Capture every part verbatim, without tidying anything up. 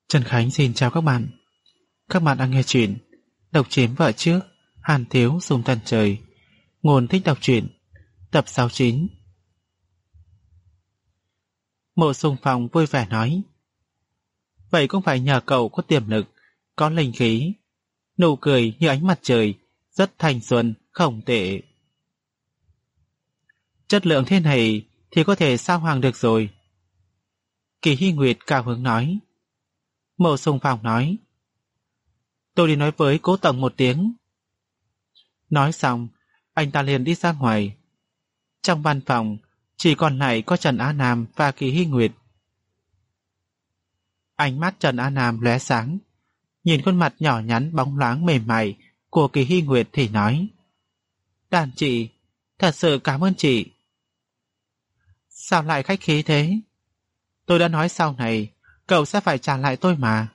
Trần Khánh xin chào các bạn. Các bạn đang nghe chuyện Độc Chiếm Vợ Trước, Hàn Thiếu Dùng Tần Trời. Nguồn thích đọc truyện. Tập sáu mươi chín. Mộ Xung Phong vui vẻ nói: Vậy cũng phải nhờ cậu có tiềm lực, có linh khí. Nụ cười như ánh mặt trời, rất thanh xuân, không tệ. Chất lượng thế này thì có thể sao hoàng được rồi. Kỳ Hy Nguyệt cao hứng nói. Mộ Xung Phong nói: Tôi đi nói với cố tổng một tiếng. Nói xong, anh ta liền đi ra ngoài. Trong văn phòng, chỉ còn lại có Trần Á Nam và Kỳ Hy Nguyệt. Ánh mắt Trần Á Nam lóe sáng, nhìn khuôn mặt nhỏ nhắn bóng loáng mềm mại của Kỳ Hy Nguyệt thì nói: Đàn chị, thật sự cảm ơn chị. Sao lại khách khí thế? Tôi đã nói sau này cậu sẽ phải trả lại tôi mà.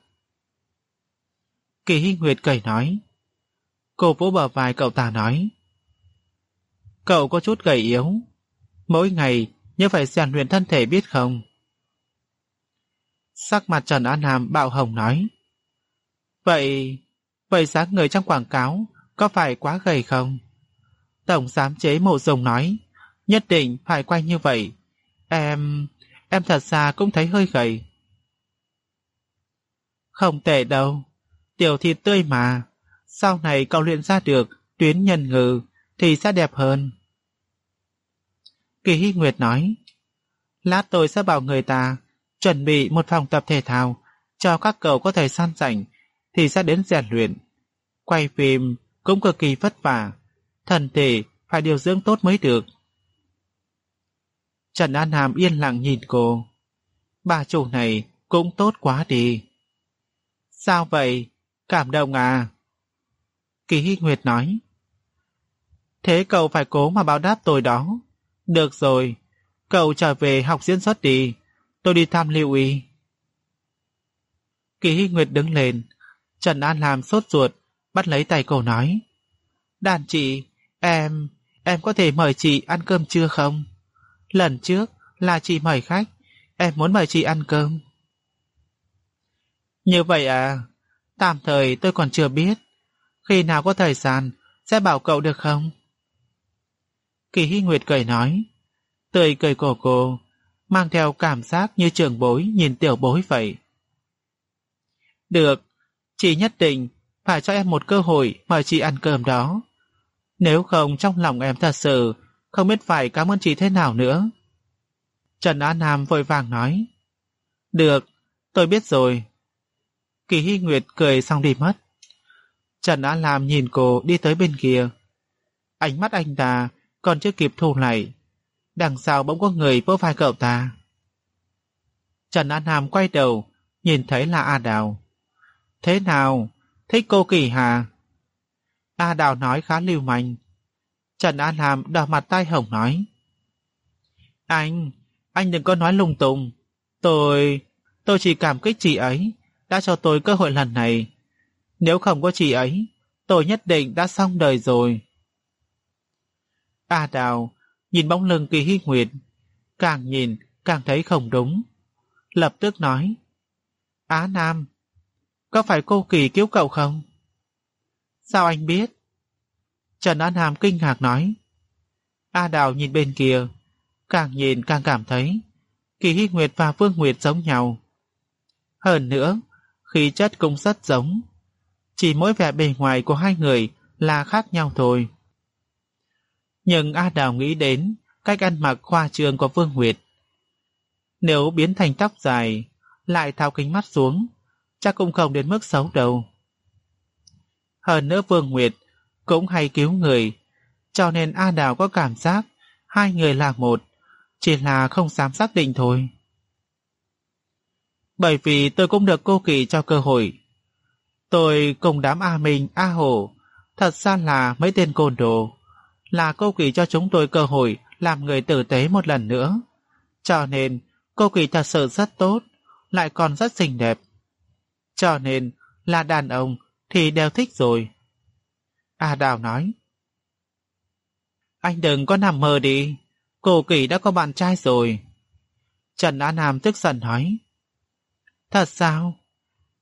Kỳ Hy Nguyệt cười nói. Cô vỗ bờ vai cậu ta nói: Cậu có chút gầy yếu, mỗi ngày nhớ phải rèn luyện thân thể biết không? Sắc mặt Trần Á Nam bạo hồng nói: Vậy, vậy dáng người trong quảng cáo có phải quá gầy không? Tổng giám chế Mộ Dung nói nhất định phải quay như vậy. Em, em thật ra cũng thấy hơi gầy. Không tệ đâu, tiểu thịt tươi mà. Sau này cậu luyện ra được tuyến nhân ngư thì sẽ đẹp hơn. Kỳ Hy Nguyệt nói: Lát tôi sẽ bảo người ta chuẩn bị một phòng tập thể thao cho các cậu có thời gian rảnh thì sẽ đến rèn luyện. Quay phim cũng cực kỳ vất vả, thân thể phải điều dưỡng tốt mới được. Trần An Hàm yên lặng nhìn cô. Bà chủ này cũng tốt quá đi. Sao vậy? Cảm động à? Kỳ Hy Nguyệt nói. Thế cậu phải cố mà báo đáp tôi đó. Được rồi, cậu trở về học diễn xuất đi, tôi đi thăm Lưu Y. Kỳ Hy Nguyệt đứng lên. Trần An làm sốt ruột, bắt lấy tay cô nói: Đàn chị, em, em có thể mời chị ăn cơm trưa không? Lần trước là chị mời khách, em muốn mời chị ăn cơm. Như vậy à? Tạm thời tôi còn chưa biết. Khi nào có thời gian sẽ bảo cậu được không? Kỳ Hy Nguyệt cười nói. Tươi cười của cô mang theo cảm giác như trưởng bối nhìn tiểu bối vậy. Được, chị nhất định phải cho em một cơ hội mời chị ăn cơm đó. Nếu không trong lòng em thật sự không biết phải cảm ơn chị thế nào nữa. Trần Á Nam vội vàng nói. Được, tôi biết rồi. Kỳ Hy Nguyệt cười xong đi mất. Trần Á Nam nhìn cô đi tới bên kia. Ánh mắt anh ta còn chưa kịp thu lại, đằng sau bỗng có người vỗ vai cậu ta. Trần Á Nam quay đầu, nhìn thấy là A Đào. Thế nào? Thích cô Kỳ hả? A Đào nói khá lưu manh. Trần Á Nam đỏ mặt tai hồng nói. Anh, anh đừng có nói lung tung. Tôi, tôi chỉ cảm kích chị ấy đã cho tôi cơ hội lần này. Nếu không có chị ấy, tôi nhất định đã xong đời rồi. A Đào nhìn bóng lưng Kỳ Hy Nguyệt, càng nhìn càng thấy không đúng. Lập tức nói. Á Nam, có phải cô Kỳ cứu cậu không? Sao anh biết? Trần Á Nam kinh ngạc nói. A Đào nhìn bên kia, càng nhìn càng cảm thấy Kỳ Hy Nguyệt và Vương Nguyệt giống nhau. Hơn nữa, khí chất cũng rất giống. Chỉ mỗi vẻ bề ngoài của hai người là khác nhau thôi. Nhưng A Đào nghĩ đến cách ăn mặc khoa trương của Vương Nguyệt. Nếu biến thành tóc dài, lại tháo kính mắt xuống, chắc cũng không đến mức xấu đâu. Hơn nữa Vương Nguyệt cũng hay cứu người, cho nên A Đào có cảm giác hai người là một, chỉ là không dám xác định thôi. Bởi vì tôi cũng được cô Kỳ cho cơ hội. Tôi cùng đám A Minh, A Hổ, thật ra là mấy tên côn đồ, là cô Kỳ cho chúng tôi cơ hội làm người tử tế một lần nữa. Cho nên cô Kỳ thật sự rất tốt, lại còn rất xinh đẹp. Cho nên là đàn ông thì đều thích rồi. A Đào nói. Anh đừng có nằm mơ đi, cô Kỳ đã có bạn trai rồi. Trần Á Nam tức giận nói. Thật sao?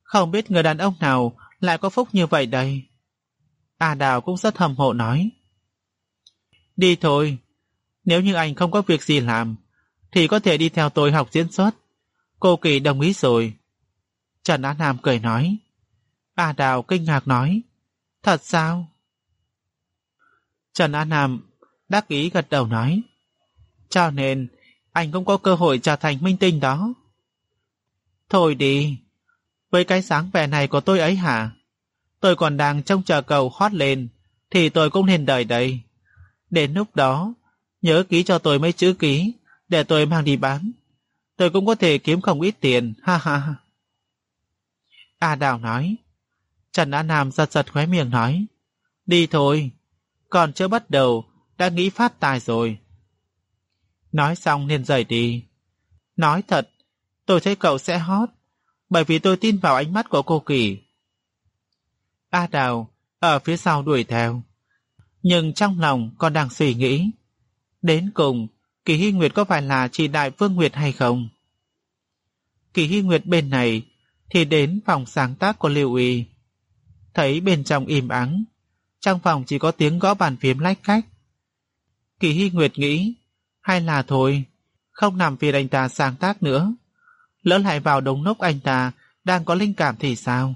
Không biết người đàn ông nào lại có phúc như vậy đây. A Đào cũng rất hâm mộ nói. Đi thôi, nếu như anh không có việc gì làm, thì có thể đi theo tôi học diễn xuất. Cô Kỳ đồng ý rồi. Trần Á Nam cười nói. A Đào kinh ngạc nói. Thật sao? Trần Á Nam đắc ý gật đầu nói. Cho nên anh cũng có cơ hội trở thành minh tinh đó. Thôi đi, với cái dáng vẻ này của tôi ấy hả? Tôi còn đang trông chờ cầu hot lên, thì tôi cũng nên đợi đây. Đến lúc đó, nhớ ký cho tôi mấy chữ ký, để tôi mang đi bán. Tôi cũng có thể kiếm không ít tiền, ha ha. A Đào nói. Trần Á Nam giật giật khóe miệng nói. Đi thôi, còn chưa bắt đầu, đã nghĩ phát tài rồi. Nói xong liền rời đi. Nói thật, tôi thấy cậu sẽ hot, bởi vì tôi tin vào ánh mắt của cô Kỳ. A Đào ở phía sau đuổi theo, nhưng trong lòng còn đang suy nghĩ. Đến cùng, Kỳ Hy Nguyệt có phải là chị Đại Phương Nguyệt hay không? Kỳ Hy Nguyệt bên này thì đến phòng sáng tác của Lưu Uy. Thấy bên trong im ắng, trong phòng chỉ có tiếng gõ bàn phím lách cách. Kỳ Hy Nguyệt nghĩ, hay là thôi, không làm phiền anh ta sáng tác nữa. Lỡ lại vào đúng lúc anh ta đang có linh cảm thì sao?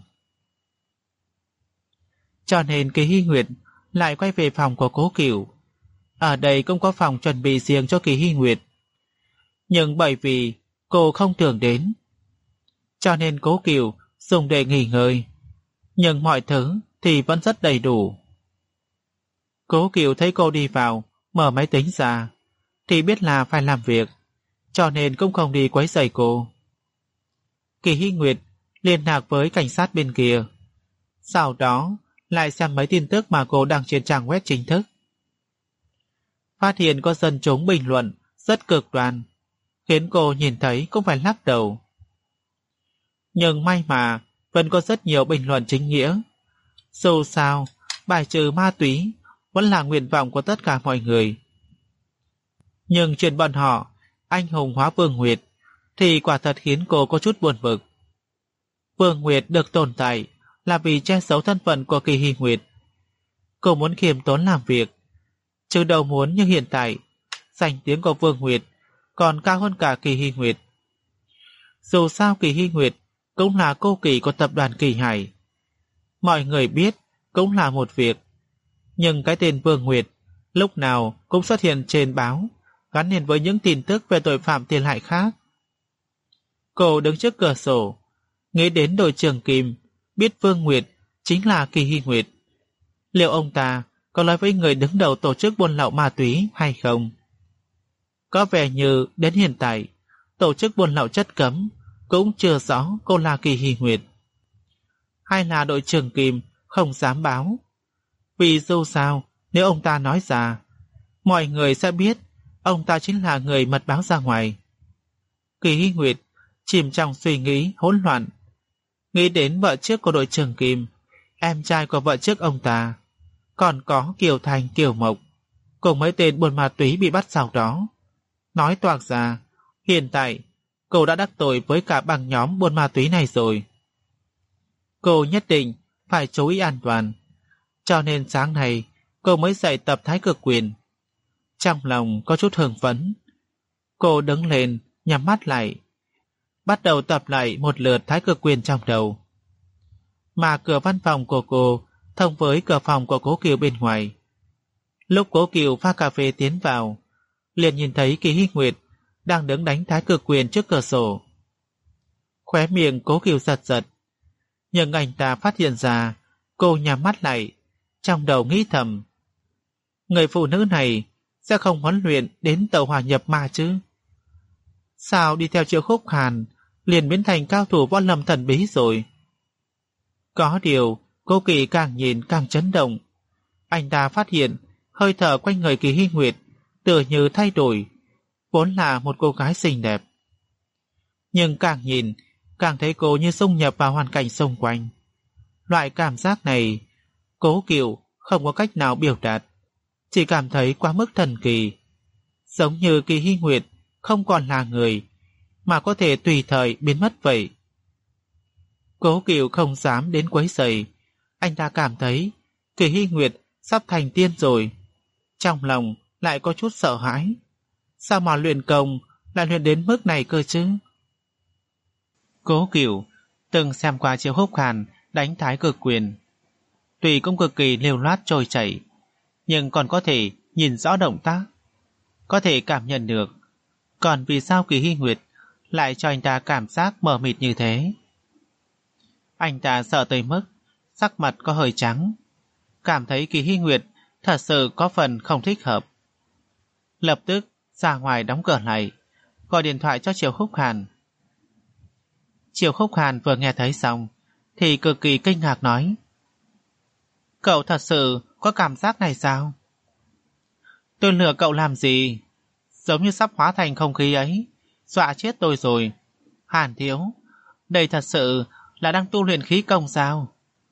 Cho nên Kỳ Hy Nguyệt lại quay về phòng của Cố Cửu. Ở đây cũng có phòng chuẩn bị riêng cho Kỳ Hy Nguyệt. Nhưng bởi vì cô không tưởng đến, cho nên Cố Cửu dùng để nghỉ ngơi. Nhưng mọi thứ thì vẫn rất đầy đủ. Cố Cửu thấy cô đi vào, mở máy tính ra, thì biết là phải làm việc, cho nên cũng không đi quấy rầy cô. Kỳ Hy Nguyệt liên lạc với cảnh sát bên kia, sau đó lại xem mấy tin tức mà cô đăng trên trang web chính thức. Phát hiện có dân chúng bình luận rất cực đoan, khiến cô nhìn thấy cũng phải lắc đầu. Nhưng may mà vẫn có rất nhiều bình luận chính nghĩa. Dù sao, bài trừ ma túy vẫn là nguyện vọng của tất cả mọi người. Nhưng chuyện bọn họ anh hùng hóa Vương Nguyệt thì quả thật khiến cô có chút buồn bực. Vương Nguyệt được tồn tại là vì che giấu thân phận của Kỳ Hy Nguyệt. Cô muốn khiêm tốn làm việc, chứ đâu muốn như hiện tại danh tiếng của Vương Nguyệt còn cao hơn cả Kỳ Hy Nguyệt. Dù sao Kỳ Hy Nguyệt cũng là cô Kỳ của tập đoàn Kỳ Hải. Mọi người biết cũng là một việc, nhưng cái tên Vương Nguyệt lúc nào cũng xuất hiện trên báo, gắn liền với những tin tức về tội phạm tiền hại khác. Cô đứng trước cửa sổ, nghĩ đến đội trưởng Kim, biết Vương Nguyệt chính là Kỳ Hy Nguyệt. Liệu ông ta có nói với người đứng đầu tổ chức buôn lậu ma túy hay không? Có vẻ như đến hiện tại, tổ chức buôn lậu chất cấm cũng chưa rõ cô là Kỳ Hy Nguyệt. Hay là đội trưởng Kim không dám báo? Vì dù sao, nếu ông ta nói ra, mọi người sẽ biết ông ta chính là người mật báo ra ngoài. Kỳ Hy Nguyệt chìm trong suy nghĩ hỗn loạn, nghĩ đến vợ trước của đội trưởng Kim, em trai của vợ trước ông ta, còn có Kiều Thành, Kiều Mộc, cùng mấy tên buôn ma túy bị bắt sau đó. Nói toạc ra, hiện tại cô đã đắc tội với cả băng nhóm buôn ma túy này rồi. Cô nhất định phải chú ý an toàn, cho nên sáng nay cô mới dạy tập Thái Cực Quyền. Trong lòng có chút hưng phấn, cô đứng lên, nhắm mắt lại, bắt đầu tập lại một lượt Thái Cực Quyền trong đầu. Mà cửa văn phòng của cô thông với cửa phòng của Cố Kiều bên ngoài. Lúc Cố Kiều pha cà phê tiến vào, liền nhìn thấy Kỳ Hy Nguyệt đang đứng đánh Thái Cực Quyền trước cửa sổ. Khóe miệng Cố Kiều giật giật, nhưng anh ta phát hiện ra cô nhắm mắt lại, trong đầu nghĩ thầm, người phụ nữ này sẽ không huấn luyện đến tàu hỏa nhập ma chứ? Sao đi theo Triệu Khúc Hàn liền biến thành cao thủ võ lâm thần bí rồi? Có điều Cố Kỳ càng nhìn càng chấn động. Anh ta phát hiện hơi thở quanh người Kỳ Hy Nguyệt tựa như thay đổi, vốn là một cô gái xinh đẹp. Nhưng càng nhìn càng thấy cô như xung nhập vào hoàn cảnh xung quanh. Loại cảm giác này Cố Kiều không có cách nào biểu đạt, chỉ cảm thấy quá mức thần kỳ, giống như Kỳ Hy Nguyệt không còn là người, mà có thể tùy thời biến mất vậy. Cố Cửu không dám đến quấy rầy. Anh ta cảm thấy Kỳ Hy Nguyệt sắp thành tiên rồi. Trong lòng lại có chút sợ hãi. Sao mà luyện công lại luyện đến mức này cơ chứ? Cố Cửu từng xem qua Triệu Húc Hàn đánh Thái Cực Quyền. Tuy cũng cực kỳ liều loát trôi chảy, nhưng còn có thể nhìn rõ động tác, có thể cảm nhận được. Còn vì sao Kỳ Hy Nguyệt lại cho anh ta cảm giác mờ mịt như thế? Anh ta sợ tới mức sắc mặt có hơi trắng, cảm thấy Kỳ Hy Nguyệt thật sự có phần không thích hợp. Lập tức ra ngoài đóng cửa lại, gọi điện thoại cho Triệu Húc Hàn. Triệu Húc Hàn vừa nghe thấy xong thì cực kỳ kinh ngạc nói: Cậu thật sự có cảm giác này sao? Tôi lừa cậu làm gì? Giống như sắp hóa thành không khí ấy, dọa chết tôi rồi. Hàn thiếu, đây thật sự là đang tu luyện khí công sao?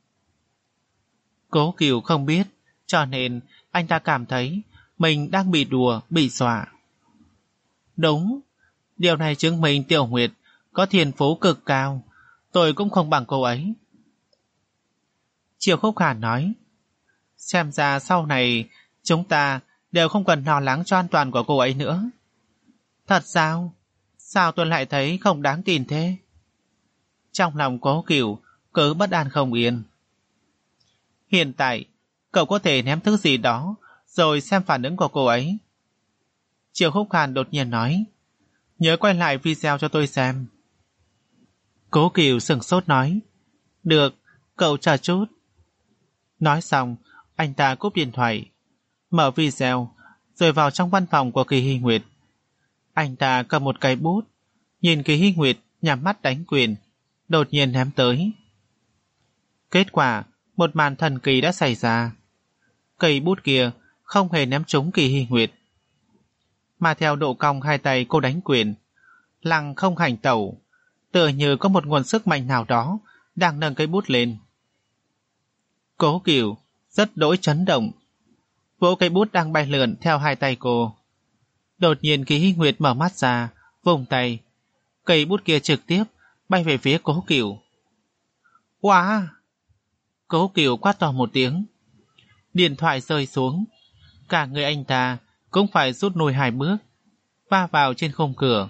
Cố Cửu không biết, cho nên anh ta cảm thấy mình đang bị đùa, bị dọa. Đúng, điều này chứng minh Tiểu Nguyệt có thiên phú cực cao, tôi cũng không bằng cô ấy. Triệu Khúc Hàn nói: Xem ra sau này chúng ta đều không cần lo lắng cho an toàn của cô ấy nữa. Thật sao? Sao tôi lại thấy không đáng tin thế? Trong lòng Cố Cửu cứ bất an không yên. Hiện tại cậu có thể ném thứ gì đó rồi xem phản ứng của cô ấy. Triệu Khúc Hàn đột nhiên nói: Nhớ quay lại video cho tôi xem. Cố Cửu sừng sốt nói: Được, cậu chờ chút. Nói xong, anh ta cúp điện thoại, mở video, rồi vào trong văn phòng của Kỳ Hy Nguyệt. Anh ta cầm một cây bút, nhìn Kỳ Hy Nguyệt nhắm mắt đánh quyền, đột nhiên ném tới. Kết quả, một màn thần kỳ đã xảy ra. Cây bút kia không hề ném trúng Kỳ Hy Nguyệt, mà theo độ cong hai tay cô đánh quyền, lăng không hành tẩu, tựa như có một nguồn sức mạnh nào đó đang nâng cây bút lên. Cố Cửu rất đỗi chấn động, vỗ cây bút đang bay lượn theo hai tay cô. Đột nhiên Kỳ Hy Nguyệt mở mắt ra, vùng tay, cây bút kia trực tiếp bay về phía Cố Cửu. Wow! Cố Cửu quát to một tiếng, điện thoại rơi xuống, cả người anh ta cũng phải rút lui hai bước, va vào trên khung cửa.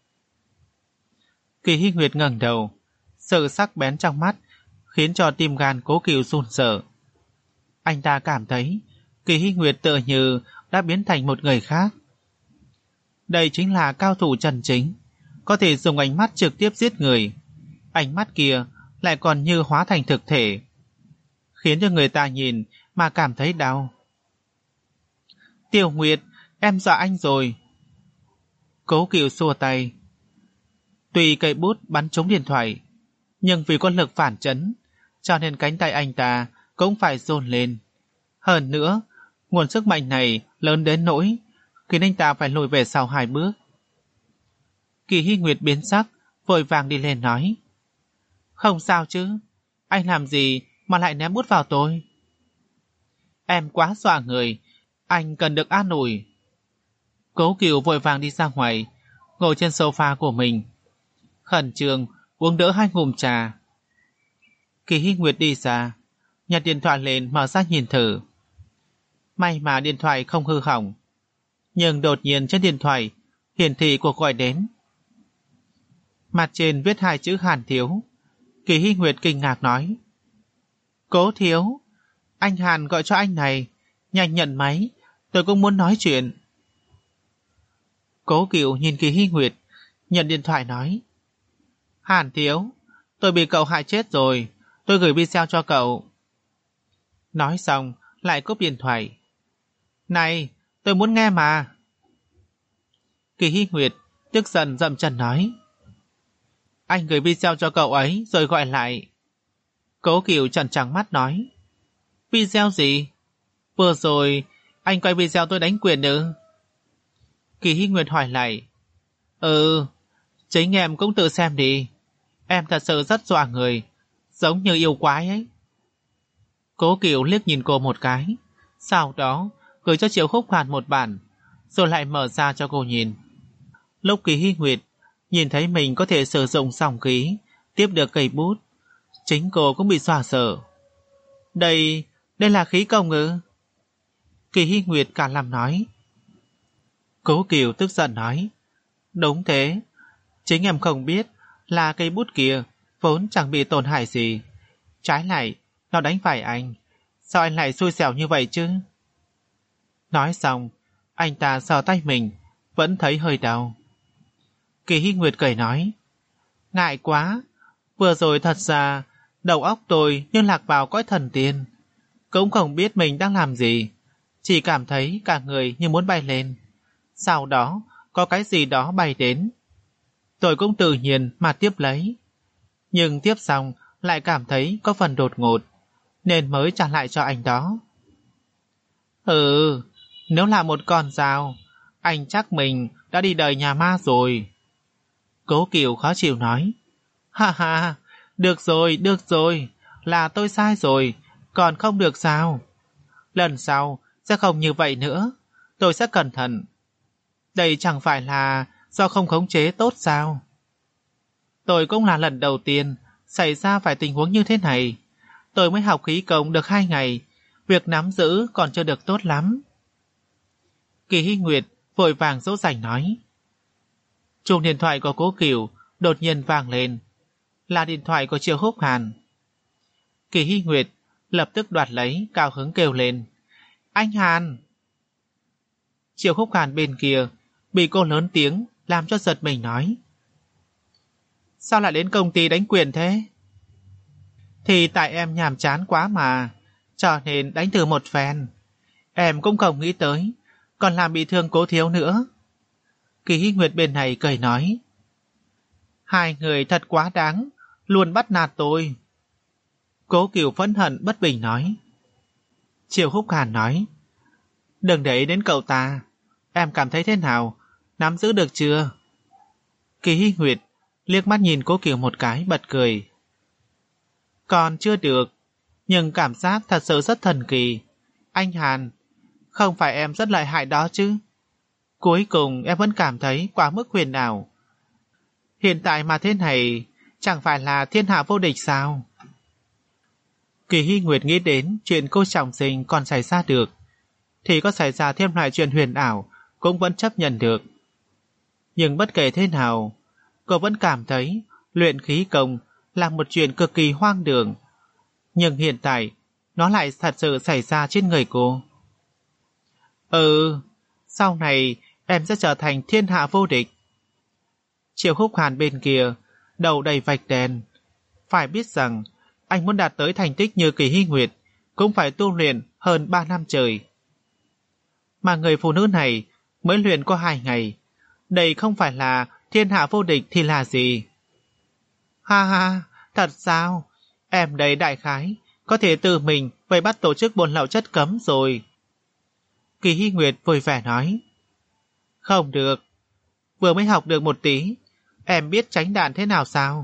Kỳ Hy Nguyệt ngẩng đầu, sự sắc bén trong mắt khiến cho tim gan Cố Cửu run sợ. Anh ta cảm thấy Kỳ Hy Nguyệt tựa như đã biến thành một người khác. Đây chính là cao thủ chân chính, có thể dùng ánh mắt trực tiếp giết người. Ánh mắt kia lại còn như hóa thành thực thể, khiến cho người ta nhìn mà cảm thấy đau. Tiểu Nguyệt, em dọa anh rồi. Cố Cửu xua tay. Tuy cây bút bắn trúng điện thoại, nhưng vì có lực phản chấn, cho nên cánh tay anh ta cũng phải run lên. Hơn nữa, nguồn sức mạnh này lớn đến nỗi khiến anh ta phải lùi về sau hai bước. Kỳ Hy Nguyệt biến sắc, vội vàng đi lên nói: Không sao chứ, anh làm gì mà lại ném bút vào tôi? Em quá dọa người, anh cần được an ủi. Cố Cửu vội vàng đi ra ngoài, ngồi trên sofa của mình, khẩn trương uống đỡ hai ngụm trà. Kỳ Hy Nguyệt đi ra, nhặt điện thoại lên mở ra nhìn thử. May mà điện thoại không hư hỏng, nhưng đột nhiên trên điện thoại hiển thị cuộc gọi đến. Mặt trên viết hai chữ Hàn thiếu. Kỳ Hy Nguyệt kinh ngạc nói: Cố thiếu, anh Hàn gọi cho anh này, nhanh nhận máy, tôi cũng muốn nói chuyện. Cố Cửu nhìn Kỳ Hy Nguyệt, nhận điện thoại nói: Hàn thiếu, tôi bị cậu hại chết rồi, tôi gửi video cho cậu. Nói xong lại cúp điện thoại. Này, tôi muốn nghe mà. Kỳ Hy Nguyệt tức giận dậm chân nói: Anh gửi video cho cậu ấy rồi gọi lại. Cố Cửu trợn trắng mắt nói: Video gì? Vừa rồi anh quay video tôi đánh quyền ư? Kỳ Hy Nguyệt hỏi lại: Ừ, chính em cũng tự xem đi, em thật sự rất dọa người, giống như yêu quái ấy. Cố Cửu liếc nhìn cô một cái, sau đó gửi cho Triệu Khúc Hàn một bản, rồi lại mở ra cho cô nhìn. Lúc Kỳ Hy Nguyệt nhìn thấy mình có thể sử dụng song khí tiếp được cây bút, Chính cô cũng bị dọa sợ. Đây, đây là khí công ư? Kỳ Hy Nguyệt cả làm nói. Cố Kiều tức giận nói. Đúng thế, chính em không biết là cây bút kia vốn chẳng bị tổn hại gì. Trái lại, nó đánh phải anh. Sao anh lại xui xẻo như vậy chứ? Nói xong, anh ta sờ tay mình, vẫn thấy hơi đau. Kỳ Hy Nguyệt cười nói. Ngại quá, vừa rồi thật ra đầu óc tôi như lạc vào cõi thần tiên. Cũng không biết mình đang làm gì, chỉ cảm thấy cả người như muốn bay lên. Sau đó có cái gì đó bay đến. Tôi cũng tự nhiên mà tiếp lấy. Nhưng tiếp xong lại cảm thấy có phần đột ngột, nên mới trả lại cho anh đó. Ừ, nếu là một con dao, anh chắc mình đã đi đời nhà ma rồi. Cố Kiều khó chịu nói. Ha ha, được rồi, được rồi, là tôi sai rồi, còn không được sao? Lần sau sẽ không như vậy nữa, tôi sẽ cẩn thận. Đây chẳng phải là do không khống chế tốt sao? Tôi cũng là lần đầu tiên xảy ra phải tình huống như thế này. Tôi mới học khí công được hai ngày, việc nắm giữ còn chưa được tốt lắm. Kỳ Hy Nguyệt vội vàng dỗ dành nói. Chuông điện thoại của Cố Kiều đột nhiên vang lên, là điện thoại của Triệu Húc Hàn. Kỳ Hy Nguyệt lập tức đoạt lấy, cao hứng kêu lên. Anh Hàn! Triệu Húc Hàn bên kia bị cô lớn tiếng làm cho giật mình nói. Sao lại đến công ty đánh quyền thế? Thì tại em nhàm chán quá mà, cho nên đánh thử một phen. Em cũng không nghĩ tới, còn làm bị thương Cố thiếu nữa. Kỳ Hy Nguyệt bên này cười nói. Hai người thật quá đáng, luôn bắt nạt tôi. Cố Kiều phẫn hận bất bình nói. Triệu Húc Hàn nói. Đừng để ý đến cậu ta, em cảm thấy thế nào, nắm giữ được chưa? Kỳ Hy Nguyệt liếc mắt nhìn Cố Kiều một cái bật cười. Còn chưa được, nhưng cảm giác thật sự rất thần kỳ. Anh Hàn, không phải em rất lợi hại đó chứ? Cuối cùng em vẫn cảm thấy quá mức huyền ảo. Hiện tại mà thế này, chẳng phải là thiên hạ vô địch sao? Kỳ Hy Nguyệt nghĩ đến chuyện cô trọng sinh còn xảy ra được, thì có xảy ra thêm loại chuyện huyền ảo cũng vẫn chấp nhận được. Nhưng bất kể thế nào, cô vẫn cảm thấy luyện khí công là một chuyện cực kỳ hoang đường. Nhưng hiện tại, nó lại thật sự xảy ra trên người cô. Ừ, sau này em sẽ trở thành thiên hạ vô địch. Triệu Húc Hàn bên kia, đầu đầy vạch đèn. Phải biết rằng, anh muốn đạt tới thành tích như Kỳ Hy Nguyệt, cũng phải tu luyện hơn ba năm trời. Mà người phụ nữ này mới luyện có hai ngày. Đây không phải là thiên hạ vô địch thì là gì? Ha ha, thật sao? Em đây đại khái, có thể tự mình vây bắt tổ chức buôn lậu chất cấm rồi. Kỳ Hy Nguyệt vui vẻ nói. Không được, vừa mới học được một tí, em biết tránh đạn thế nào sao?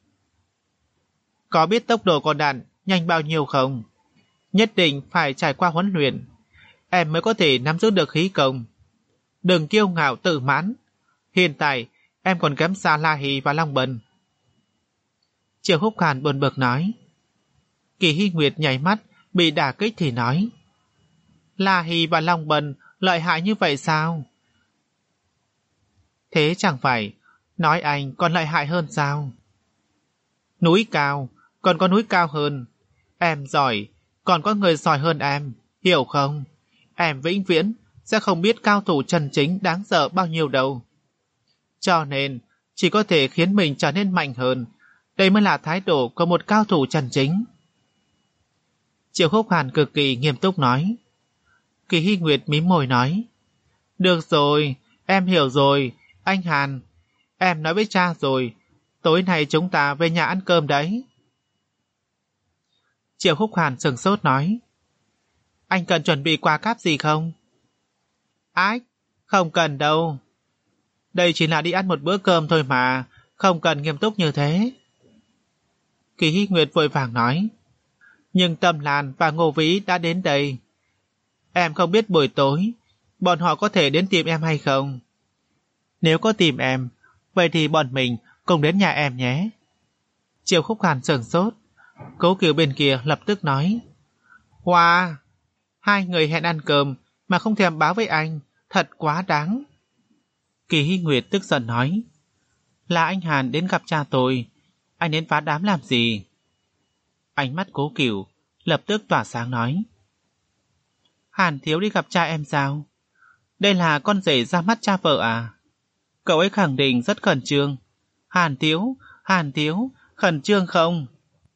Có biết tốc độ của đạn nhanh bao nhiêu không? Nhất định phải trải qua huấn luyện, em mới có thể nắm giữ được khí công. Đừng kiêu ngạo tự mãn, hiện tại em còn kém xa La Hì và Long Bân. Triệu Húc Hàn buồn bực nói. Kỳ Hy Nguyệt nhảy mắt, bị đả kích thì nói. La Hì và Long Bân lợi hại như vậy sao? Thế chẳng phải nói anh còn lợi hại hơn sao? Núi cao, còn có núi cao hơn. Em giỏi, còn có người giỏi hơn em, hiểu không? Em vĩnh viễn sẽ không biết cao thủ chân chính đáng sợ bao nhiêu đâu. Cho nên, chỉ có thể khiến mình trở nên mạnh hơn. Đây mới là thái độ của một cao thủ chân chính. Triệu Húc Hàn cực kỳ nghiêm túc nói. Kỳ Hy Nguyệt mím môi nói. Được rồi, em hiểu rồi, anh Hàn. Em nói với cha rồi, tối nay chúng ta về nhà ăn cơm đấy. Triệu Húc Hàn sừng sốt nói. Anh cần chuẩn bị quà cáp gì không? Ách, không cần đâu. Đây chỉ là đi ăn một bữa cơm thôi mà, không cần nghiêm túc như thế. Kỳ Hy Nguyệt vội vàng nói. Nhưng Tâm Lan và Ngô Vĩ đã đến đây. Em không biết buổi tối bọn họ có thể đến tìm em hay không. Nếu có tìm em, vậy thì bọn mình cùng đến nhà em nhé. Triệu Khúc Hàn sửng sốt, Cố Kiều bên kia lập tức nói: Wow, hai người hẹn ăn cơm mà không thèm báo với anh, thật quá đáng. Kỳ Hy Nguyệt tức giận nói: Là anh Hàn đến gặp cha tôi, anh đến phá đám làm gì? Ánh mắt Cố Kiều lập tức tỏa sáng nói: Hàn thiếu đi gặp cha em sao? Đây là con rể ra mắt cha vợ à? Cậu ấy khẳng định rất khẩn trương. Hàn thiếu, Hàn thiếu, khẩn trương không?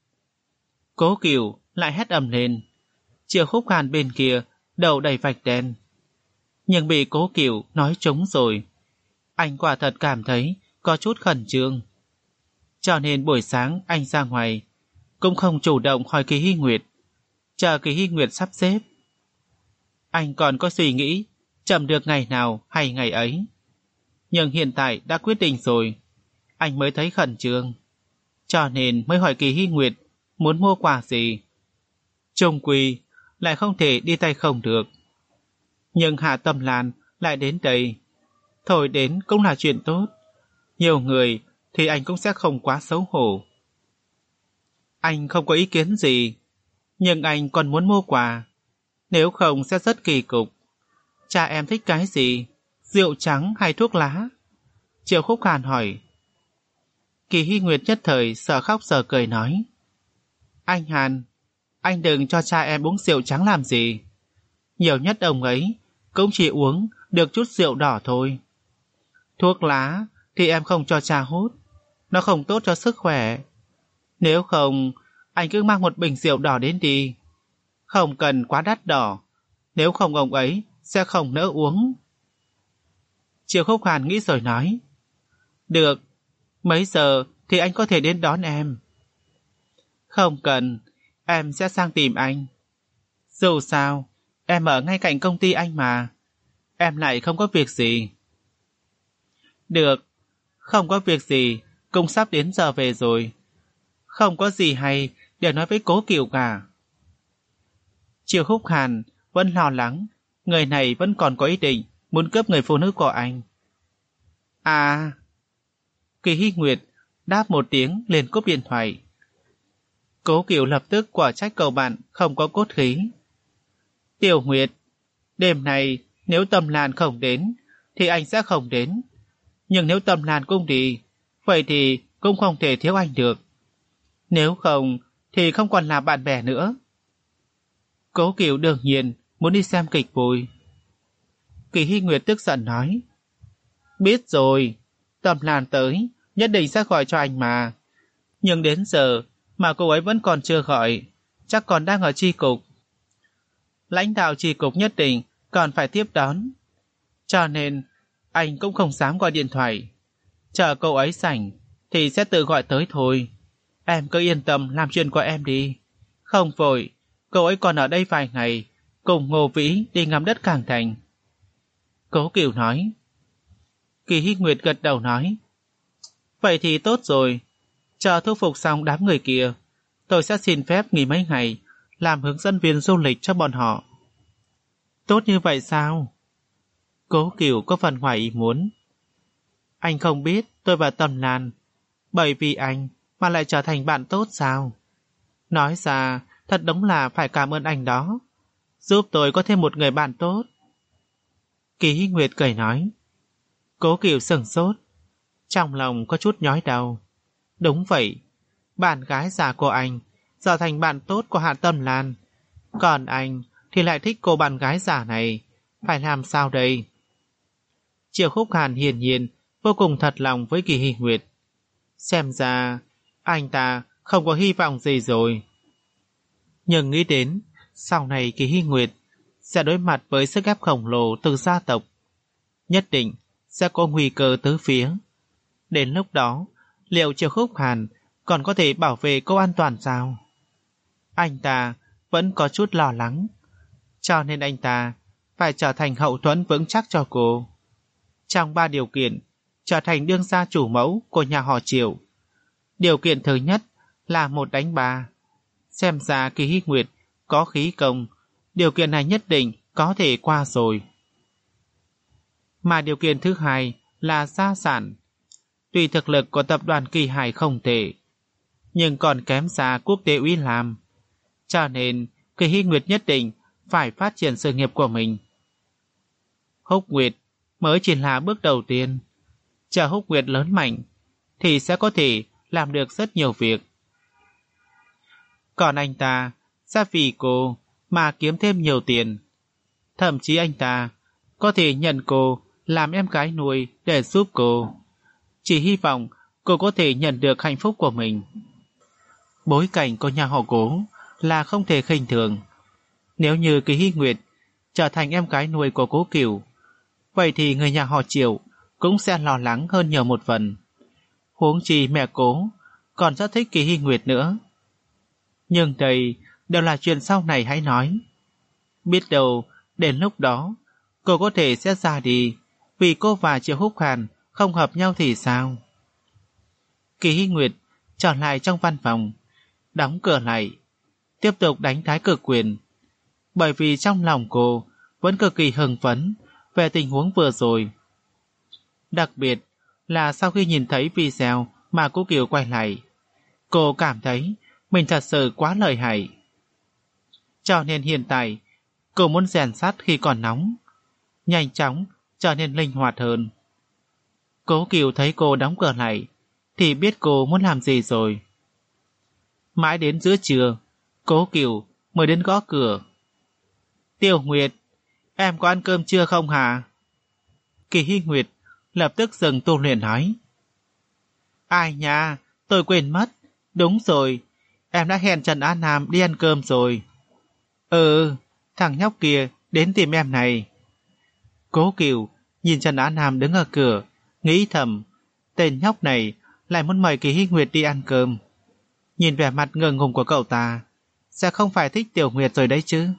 Cố Kiều lại hét ầm lên. Triệu Khúc Hàn bên kia đầu đầy vạch đen, nhưng bị Cố Kiều nói trúng rồi. Anh quả thật cảm thấy có chút khẩn trương, cho nên buổi sáng anh ra ngoài cũng không chủ động hỏi Kỳ Hy Nguyệt, chờ Kỳ Hy Nguyệt sắp xếp. Anh còn có suy nghĩ chậm được ngày nào hay ngày ấy, nhưng hiện tại đã quyết định rồi, anh mới thấy khẩn trương, cho nên mới hỏi Kỳ Hy Nguyệt muốn mua quà gì. Chung quy lại không thể đi tay không được. Nhưng Hạ Tâm Lan lại đến đây, thôi đến cũng là chuyện tốt. Nhiều người thì anh cũng sẽ không quá xấu hổ. Anh không có ý kiến gì, nhưng anh còn muốn mua quà, nếu không sẽ rất kỳ cục. Cha em thích cái gì? Rượu trắng hay thuốc lá? Triệu Khúc Hàn hỏi. Kỳ Hy Nguyệt nhất thời sợ khóc sợ cười nói: Anh Hàn, anh đừng cho cha em uống rượu trắng làm gì. Nhiều nhất ông ấy cũng chỉ uống được chút rượu đỏ thôi. Thuốc lá thì em không cho cha hút, nó không tốt cho sức khỏe. Nếu không, anh cứ mang một bình rượu đỏ đến đi. Không cần quá đắt đỏ, nếu không ông ấy sẽ không nỡ uống. Triệu Khúc Hàn nghĩ rồi nói: Được, mấy giờ thì anh có thể đến đón em? Không cần, em sẽ sang tìm anh. Dù sao, em ở ngay cạnh công ty anh mà, em lại không có việc gì. Được, không có việc gì, cũng sắp đến giờ về rồi. Không có gì hay để nói với Cố Kiều cả. Triệu Khúc Hàn vẫn lo lắng, người này vẫn còn có ý định muốn cướp người phụ nữ của anh. À... Kỳ Hy Nguyệt đáp một tiếng liền cúp điện thoại. Cố Kiều lập tức quả trách cậu bạn không có cốt khí. Tiểu Nguyệt, đêm này nếu Tâm Lan không đến thì anh sẽ không đến. Nhưng nếu Tâm Lan cũng đi, vậy thì cũng không thể thiếu anh được. Nếu không thì không còn là bạn bè nữa. Cố Kiều đương nhiên muốn đi xem kịch vui. Kỳ Hy Nguyệt tức giận nói: Biết rồi, Tâm Lan tới nhất định sẽ gọi cho anh mà. Nhưng đến giờ mà cô ấy vẫn còn chưa gọi, chắc còn đang ở chi cục. Lãnh đạo chi cục nhất định còn phải tiếp đón, cho nên anh cũng không dám gọi điện thoại. Chờ cô ấy rảnh thì sẽ tự gọi tới thôi. Em cứ yên tâm làm chuyện của em đi. Không vội, cô ấy còn ở đây vài ngày, cùng Ngô Vĩ đi ngắm đất Cảng Thành. Cố Kiều nói. Kỳ Hy Nguyệt gật đầu nói: Vậy thì tốt rồi, chờ thu phục xong đám người kia, tôi sẽ xin phép nghỉ mấy ngày làm hướng dẫn viên du lịch cho bọn họ. Tốt như vậy sao? Cố Kiều có phần ngoài ý muốn. Anh không biết tôi và Tâm Lan bởi vì anh mà lại trở thành bạn tốt sao? Nói ra thật đúng là phải cảm ơn anh đó, giúp tôi có thêm một người bạn tốt. Kỳ Hy Nguyệt cười nói. Cố Kiều sửng sốt, trong lòng có chút nhói đau. Đúng vậy, bạn gái già của anh trở thành bạn tốt của Hạ Tâm Lan, còn anh thì lại thích cô bạn gái già này, phải làm sao đây? Triệu Khúc Hàn hiển nhiên vô cùng thật lòng với Kỳ Hy Nguyệt. Xem ra anh ta không có hy vọng gì rồi. Nhưng nghĩ đến sau này Kỳ Hy Nguyệt sẽ đối mặt với sức ép khổng lồ từ gia tộc, nhất định sẽ có nguy cơ tứ phía. Đến lúc đó, liệu Triệu Khúc Hàn còn có thể bảo vệ cô an toàn sao? Anh ta vẫn có chút lo lắng, cho nên anh ta phải trở thành hậu thuẫn vững chắc cho cô. Trong ba điều kiện trở thành đương gia chủ mẫu của nhà họ Triệu, điều kiện thứ nhất là một đánh ba. Xem ra Kỳ Hy Nguyệt có khí công, điều kiện này nhất định có thể qua rồi. Mà điều kiện thứ hai là gia sản. Tuy thực lực của tập đoàn Kỳ Hải không tệ, nhưng còn kém xa quốc tế úy làm. Cho nên, Kỳ Hy Nguyệt nhất định phải phát triển sự nghiệp của mình. Húc Nguyệt mới chỉ là bước đầu tiên. Chờ Húc Nguyệt lớn mạnh, thì sẽ có thể làm được rất nhiều việc. Còn anh ta sẽ vì cô mà kiếm thêm nhiều tiền. Thậm chí anh ta có thể nhận cô làm em gái nuôi để giúp cô. Chỉ hy vọng cô có thể nhận được hạnh phúc của mình. Bối cảnh của nhà họ Cố là không thể khinh thường. Nếu như Kỳ Hy Nguyệt trở thành em gái nuôi của Cố Cửu, vậy thì người nhà họ Triệu cũng sẽ lo lắng hơn nhiều một phần. Huống chi mẹ Cố còn rất thích Kỳ Hy Nguyệt nữa. Nhưng đây đều là chuyện sau này hãy nói. Biết đâu đến lúc đó cô có thể sẽ ra đi vì cô và Triệu Húc Hàn không hợp nhau thì sao? Kỳ Hy Nguyệt trở lại trong văn phòng, đóng cửa lại, tiếp tục đánh thái cực quyền. Bởi vì trong lòng cô vẫn cực kỳ hưng phấn về tình huống vừa rồi. Đặc biệt là sau khi nhìn thấy video mà Cố Kiều quay lại, cô cảm thấy mình thật sự quá lợi hại. Cho nên hiện tại cô muốn rèn sắt khi còn nóng, nhanh chóng trở nên linh hoạt hơn. Cố Kiều thấy cô đóng cửa lại thì biết cô muốn làm gì rồi. Mãi đến giữa trưa, Cố Kiều mới đến gõ cửa. Tiểu Nguyệt, em có ăn cơm chưa không hả? Kỳ Hy Nguyệt lập tức dừng tu luyện nói. Ai nha, tôi quên mất. Đúng rồi, em đã hẹn Trần Á Nam đi ăn cơm rồi. Ừ, thằng nhóc kia đến tìm em này. Cố Kiều nhìn Trần Á Nam đứng ở cửa, nghĩ thầm, tên nhóc này lại muốn mời Kỳ Hy Nguyệt đi ăn cơm. Nhìn vẻ mặt ngượng ngùng của cậu ta, sẽ không phải thích Tiểu Nguyệt rồi đấy chứ.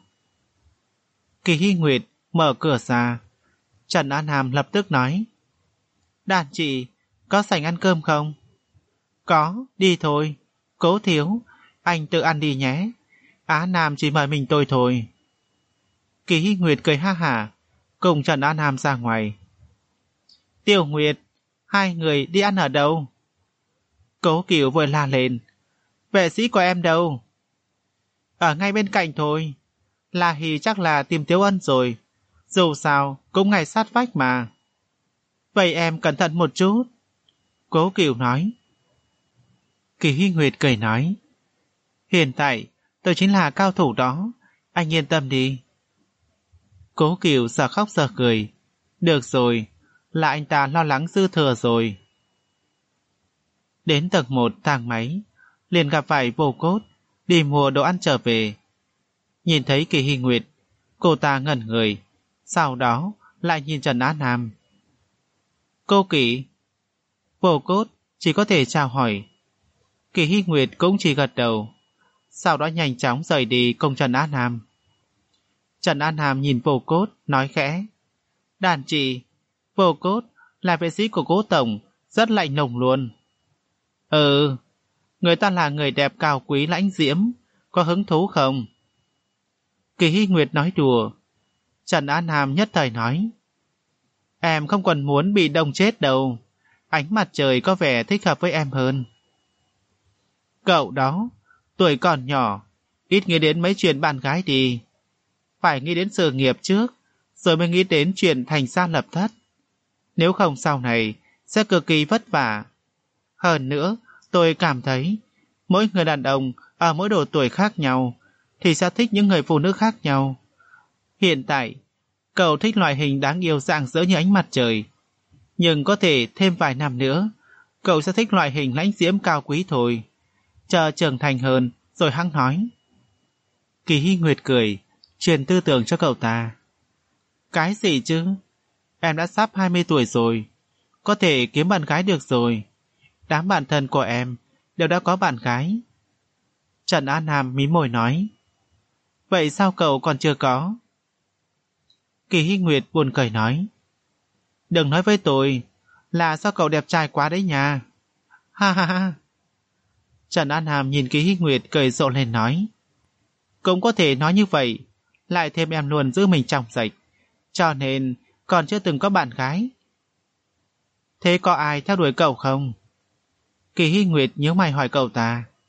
Kỳ Hy Nguyệt mở cửa ra. Trần Á Nam lập tức nói. Đàn chị, có sảnh ăn cơm không? Có, đi thôi. Cố thiếu, anh tự ăn đi nhé. Á Nam chỉ mời mình tôi thôi. Kỳ Hy Nguyệt cười ha hả, cùng Trần Á Nam ra ngoài. Tiểu Nguyệt, hai người đi ăn ở đâu? Cố Kiều vội la lên. Vệ sĩ của em đâu? Ở ngay bên cạnh thôi. La Hì chắc là tìm Tiếu Ân rồi. Dù sao cũng ngay sát vách mà. Vậy em cẩn thận một chút. Cố Kiều nói. Kỳ Hy Nguyệt cười nói. Hiện tại tôi chính là cao thủ đó. Anh yên tâm đi. Cố Kiều giờ khóc giờ cười. Được rồi, là anh ta lo lắng dư thừa rồi. Đến tầng một thang máy, liền gặp phải Vô Cốt đi mua đồ ăn trở về. Nhìn thấy Kỳ Hy Nguyệt, cô ta ngẩn người, sau đó lại nhìn Trần Á Nam. Cô Kỳ. Vô Cốt chỉ có thể chào hỏi. Kỳ Hy Nguyệt cũng chỉ gật đầu, sau đó nhanh chóng rời đi cùng Trần Á Nam. Trần Á Nam nhìn Vô Cốt, nói khẽ. Đàn chị, Vô Cốt là vệ sĩ của Cố Tổng, rất lạnh lùng luôn. Ừ, người ta là người đẹp cao quý lãnh diễm, có hứng thú không? Kỳ Hy Nguyệt nói đùa. Trần Á Nam nhất thời nói. Em không còn muốn bị đông chết đâu. Ánh mặt trời có vẻ thích hợp với em hơn. Cậu đó, tuổi còn nhỏ, ít nghĩ đến mấy chuyện bạn gái đi. Phải nghĩ đến sự nghiệp trước, rồi mới nghĩ đến chuyện thành gia lập thất. Nếu không sau này, sẽ cực kỳ vất vả. Hơn nữa, tôi cảm thấy, mỗi người đàn ông ở mỗi độ tuổi khác nhau, thì sẽ thích những người phụ nữ khác nhau. Hiện tại, cậu thích loại hình đáng yêu rạng rỡ như ánh mặt trời. Nhưng có thể thêm vài năm nữa, cậu sẽ thích loại hình lãnh diễm cao quý thôi. Chờ trưởng thành hơn, rồi hăng nói. Kỳ Hy Nguyệt cười, truyền tư tưởng cho cậu ta. Cái gì chứ? Em đã sắp hai mươi tuổi rồi, có thể kiếm bạn gái được rồi. Đám bạn thân của em đều đã có bạn gái. Trần Á Nam mím môi nói. Vậy sao cậu còn chưa có? Kỳ Hy Nguyệt buồn cười nói. Đừng nói với tôi, là do cậu đẹp trai quá đấy nha. Ha ha ha. Trần An Hàm nhìn Kỳ Hy Nguyệt cười rộ lên nói. Cũng có thể nói như vậy, lại thêm em luôn giữ mình trong sạch, cho nên còn chưa từng có bạn gái. Thế có ai theo đuổi cậu không? Kỳ Hy Nguyệt nhớ mày hỏi cậu ta.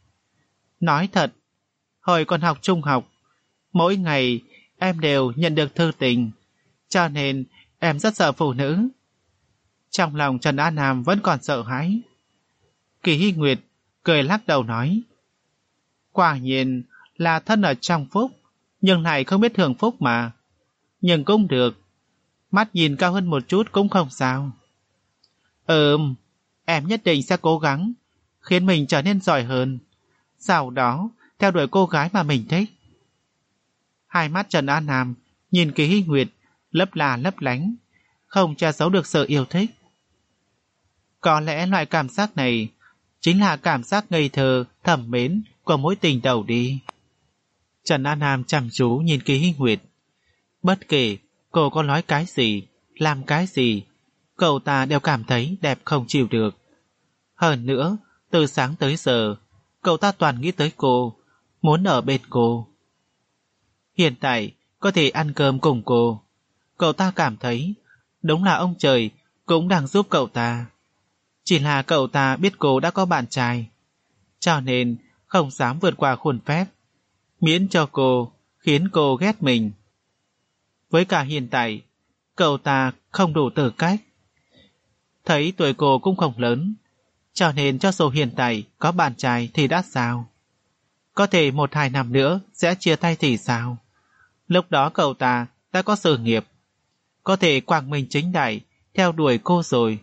Nói thật, hồi còn học trung học, mỗi ngày em đều nhận được thư tình, cho nên em rất sợ phụ nữ. Trong lòng Trần An Nam vẫn còn sợ hãi. Kỳ Hy Nguyệt cười lắc đầu nói, quả nhiên là thân ở trong phúc, nhưng này không biết hưởng phúc mà. Nhưng cũng được, mắt nhìn cao hơn một chút cũng không sao. Ừm, em nhất định sẽ cố gắng, khiến mình trở nên giỏi hơn, sau đó theo đuổi cô gái mà mình thích. Hai mắt Trần An Nam nhìn Kỳ Hy Nguyệt lấp là lấp lánh, không che giấu được sự yêu thích. Có lẽ loại cảm giác này chính là cảm giác ngây thơ, thầm mến của mối tình đầu đi. Trần An Nam chăm chú nhìn Kỳ Hy Nguyệt. Bất kể cô có nói cái gì, làm cái gì, cậu ta đều cảm thấy đẹp không chịu được. Hơn nữa, từ sáng tới giờ, cậu ta toàn nghĩ tới cô, muốn ở bên cô. Hiện tại, có thể ăn cơm cùng cô. Cậu ta cảm thấy, đúng là ông trời cũng đang giúp cậu ta. Chỉ là cậu ta biết cô đã có bạn trai, cho nên không dám vượt qua khuôn phép, miễn cho cô khiến cô ghét mình. Với cả hiện tại, cậu ta không đủ tư cách. Thấy tuổi cô cũng không lớn, cho nên cho dù hiện tại có bạn trai thì đã sao? Có thể một hai năm nữa sẽ chia tay thì sao? Lúc đó cậu ta đã có sự nghiệp, có thể quang minh chính đại theo đuổi cô rồi.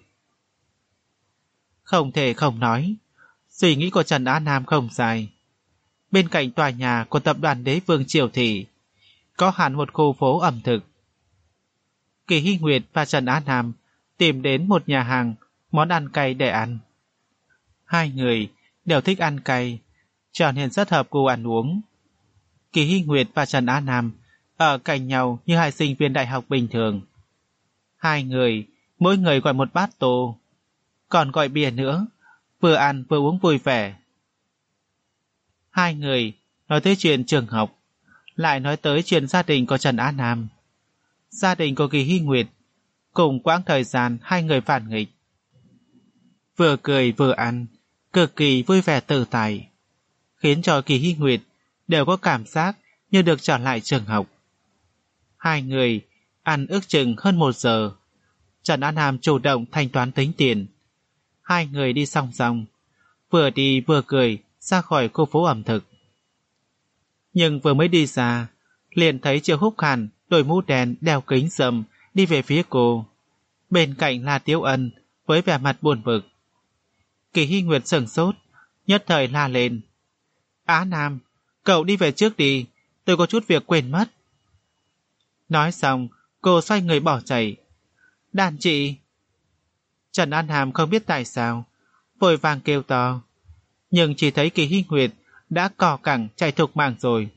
Không thể không nói, suy nghĩ của Trần Á Nam không dài. Bên cạnh tòa nhà của tập đoàn Đế Vương Triều Thị có hẳn một khu phố ẩm thực. Kỳ Hy Nguyệt và Trần Á Nam tìm đến một nhà hàng món ăn cay để ăn. Hai người đều thích ăn cay, cho nên rất hợp gu ăn uống. Kỳ Hy Nguyệt và Trần Á Nam ở cạnh nhau như hai sinh viên đại học bình thường. Hai người, mỗi người gọi một bát tô, còn gọi bia nữa, vừa ăn vừa uống vui vẻ. Hai người nói tới chuyện trường học, lại nói tới chuyện gia đình của Trần Á Nam, gia đình của Kỳ Hy Nguyệt, cùng quãng thời gian hai người phản nghịch. Vừa cười vừa ăn, cực kỳ vui vẻ tự tại, khiến cho Kỳ Hy Nguyệt đều có cảm giác như được trở lại trường học. Hai người ăn ước chừng hơn một giờ. Trần An Nam chủ động thanh toán tính tiền. Hai người đi song song, vừa đi vừa cười ra khỏi khu phố ẩm thực. Nhưng vừa mới đi ra, liền thấy Triệu Húc Hàn đội mũ đen đeo kính râm đi về phía cô. Bên cạnh là Tiếu Ân với vẻ mặt buồn bực. Kỳ Hy Nguyệt sửng sốt, nhất thời la lên, Á Nam, cậu đi về trước đi, tôi có chút việc quên mất. Nói xong, cô xoay người bỏ chạy. Đàn chị! Trần An Hàm không biết tại sao, vội vàng kêu to, nhưng chỉ thấy Kỳ Hy Nguyệt đã cò cẳng chạy thục mạng rồi.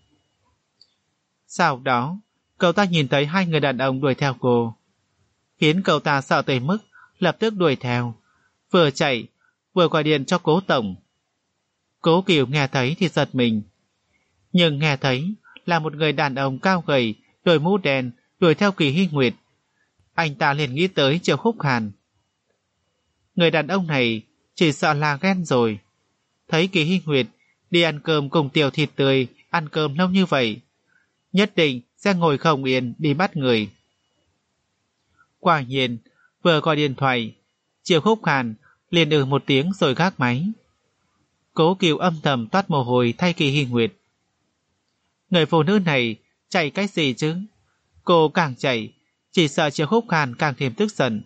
Sau đó, cậu ta nhìn thấy hai người đàn ông đuổi theo cô, khiến cậu ta sợ tới mức lập tức đuổi theo, vừa chạy vừa gọi điện cho Cố tổng. Cố Kiều nghe thấy thì giật mình, nhưng nghe thấy là một người đàn ông cao gầy, đội mũ đen đuổi theo Kỳ Hy Nguyệt, anh ta liền nghĩ tới Triệu Húc Hàn. Người đàn ông này chỉ sợ là ghen rồi. Thấy Kỳ Hy Nguyệt đi ăn cơm cùng Tiểu Thịt Tươi ăn cơm lâu như vậy, nhất định sẽ ngồi không yên đi bắt người. Quả nhiên, vừa gọi điện thoại, Triệu Húc Hàn liền ừ một tiếng rồi gác máy. Cố Kiều âm thầm toát mồ hôi thay Kỳ Hy Nguyệt. Người phụ nữ này chạy cái gì chứ? Cô càng chạy, chỉ sợ Triệu Húc Hàn càng thêm tức giận.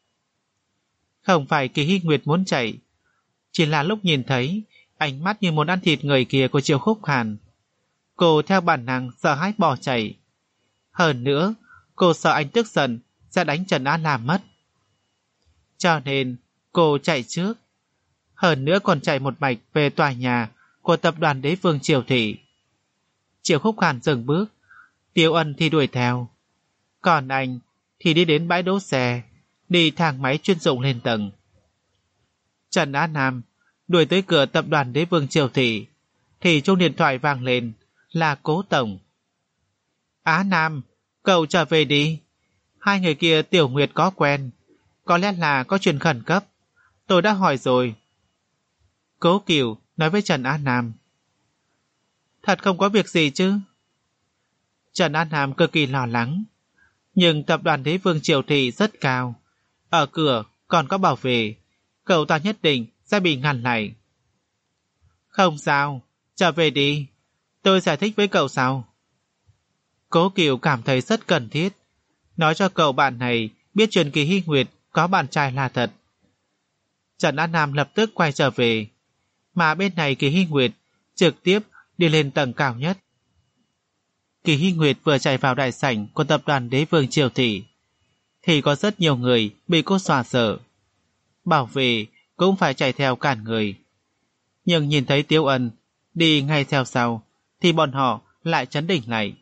Không phải Kỳ Hy Nguyệt muốn chạy, chỉ là lúc nhìn thấy ánh mắt như muốn ăn thịt người kia của Triệu Húc Hàn, cô theo bản năng sợ hãi bỏ chạy. Hơn nữa, cô sợ anh tức giận sẽ đánh Trần An làm mất. Cho nên, cô chạy trước. Hơn nữa còn chạy một mạch về tòa nhà của tập đoàn Đế Vương Triều Thị. Triệu Húc Hàn dừng bước, Tiêu Ân thì đuổi theo. Còn anh thì đi đến bãi đỗ xe, đi thang máy chuyên dụng lên tầng. Trần Á Nam đuổi tới cửa tập đoàn Đế Vương Triều Thị, thì chuông điện thoại vang lên, là Cố tổng. Á Nam, cậu trở về đi. Hai người kia Tiểu Nguyệt có quen, có lẽ là có chuyện khẩn cấp. Tôi đã hỏi rồi. Cố Kiều nói với Trần Á Nam. Thật không có việc gì chứ? Trần An Nam cực kỳ lo lắng. Nhưng tập đoàn Đế Vương Triều Thị rất cao. Ở cửa còn có bảo vệ. Cậu ta nhất định sẽ bị ngăn lại. Không sao, trở về đi. Tôi giải thích với cậu sau. Cố Kiều cảm thấy rất cần thiết. Nói cho cậu bạn này biết chuyện Kỳ Hy Nguyệt có bạn trai là thật. Trần An Nam lập tức quay trở về. Mà bên này Kỳ Hy Nguyệt trực tiếp đi lên tầng cao nhất. Kỳ Hy Nguyệt vừa chạy vào đại sảnh của tập đoàn Đế Vương Triều Thị thì có rất nhiều người bị cô dọa sợ. Bảo vệ cũng phải chạy theo cản người. Nhưng nhìn thấy Tiếu Ân đi ngay theo sau thì bọn họ lại chấn định lại.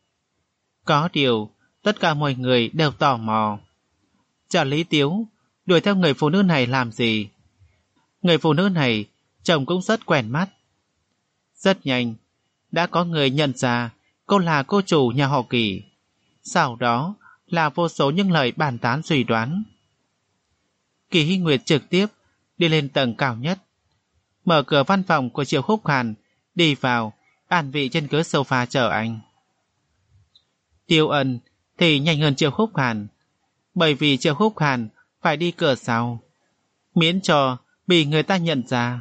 Có điều tất cả mọi người đều tò mò. Trợ lý Tiếu đuổi theo người phụ nữ này làm gì? Người phụ nữ này trông cũng rất quen mắt. Rất nhanh đã có người nhận ra cô là cô chủ nhà họ Kỳ. Sau đó là vô số những lời bàn tán suy đoán. Kỳ Hy Nguyệt trực tiếp đi lên tầng cao nhất, mở cửa văn phòng của Triệu Khúc Hàn, đi vào, an vị trên ghế sofa chờ anh. Tiêu Ân thì nhanh hơn Triệu Khúc Hàn, bởi vì Triệu Khúc Hàn phải đi cửa sau, miễn cho bị người ta nhận ra.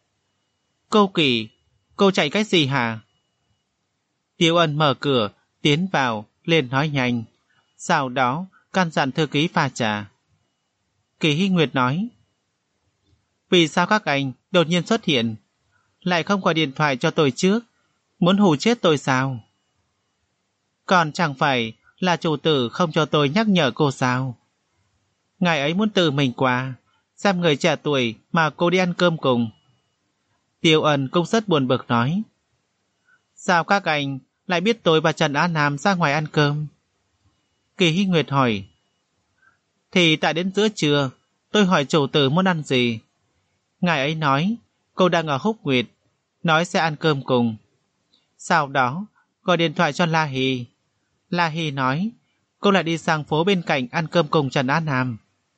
Cô Kỳ, cô chạy cái gì hả? Tiêu Ân mở cửa, tiến vào, liền nói nhanh, sau đó căn dặn thư ký pha trà. Kỳ Hy Nguyệt nói, vì sao các anh đột nhiên xuất hiện, lại không gọi điện thoại cho tôi trước, muốn hù chết tôi sao? Còn chẳng phải là chủ tử không cho tôi nhắc nhở cô sao? Ngài ấy muốn tự mình qua, xem người trẻ tuổi mà cô đi ăn cơm cùng. Tiêu Ân cũng rất buồn bực nói, sao các anh lại biết tôi và Trần Á Nam ra ngoài ăn cơm? Kỳ Hy Nguyệt hỏi, thì tại đến giữa trưa tôi hỏi chủ tử muốn ăn gì. Ngài ấy nói cô đang ở Húc Nguyệt, nói sẽ ăn cơm cùng. Sau đó gọi điện thoại cho La Hy. La Hy nói cô lại đi sang phố bên cạnh ăn cơm cùng Trần Á Nam.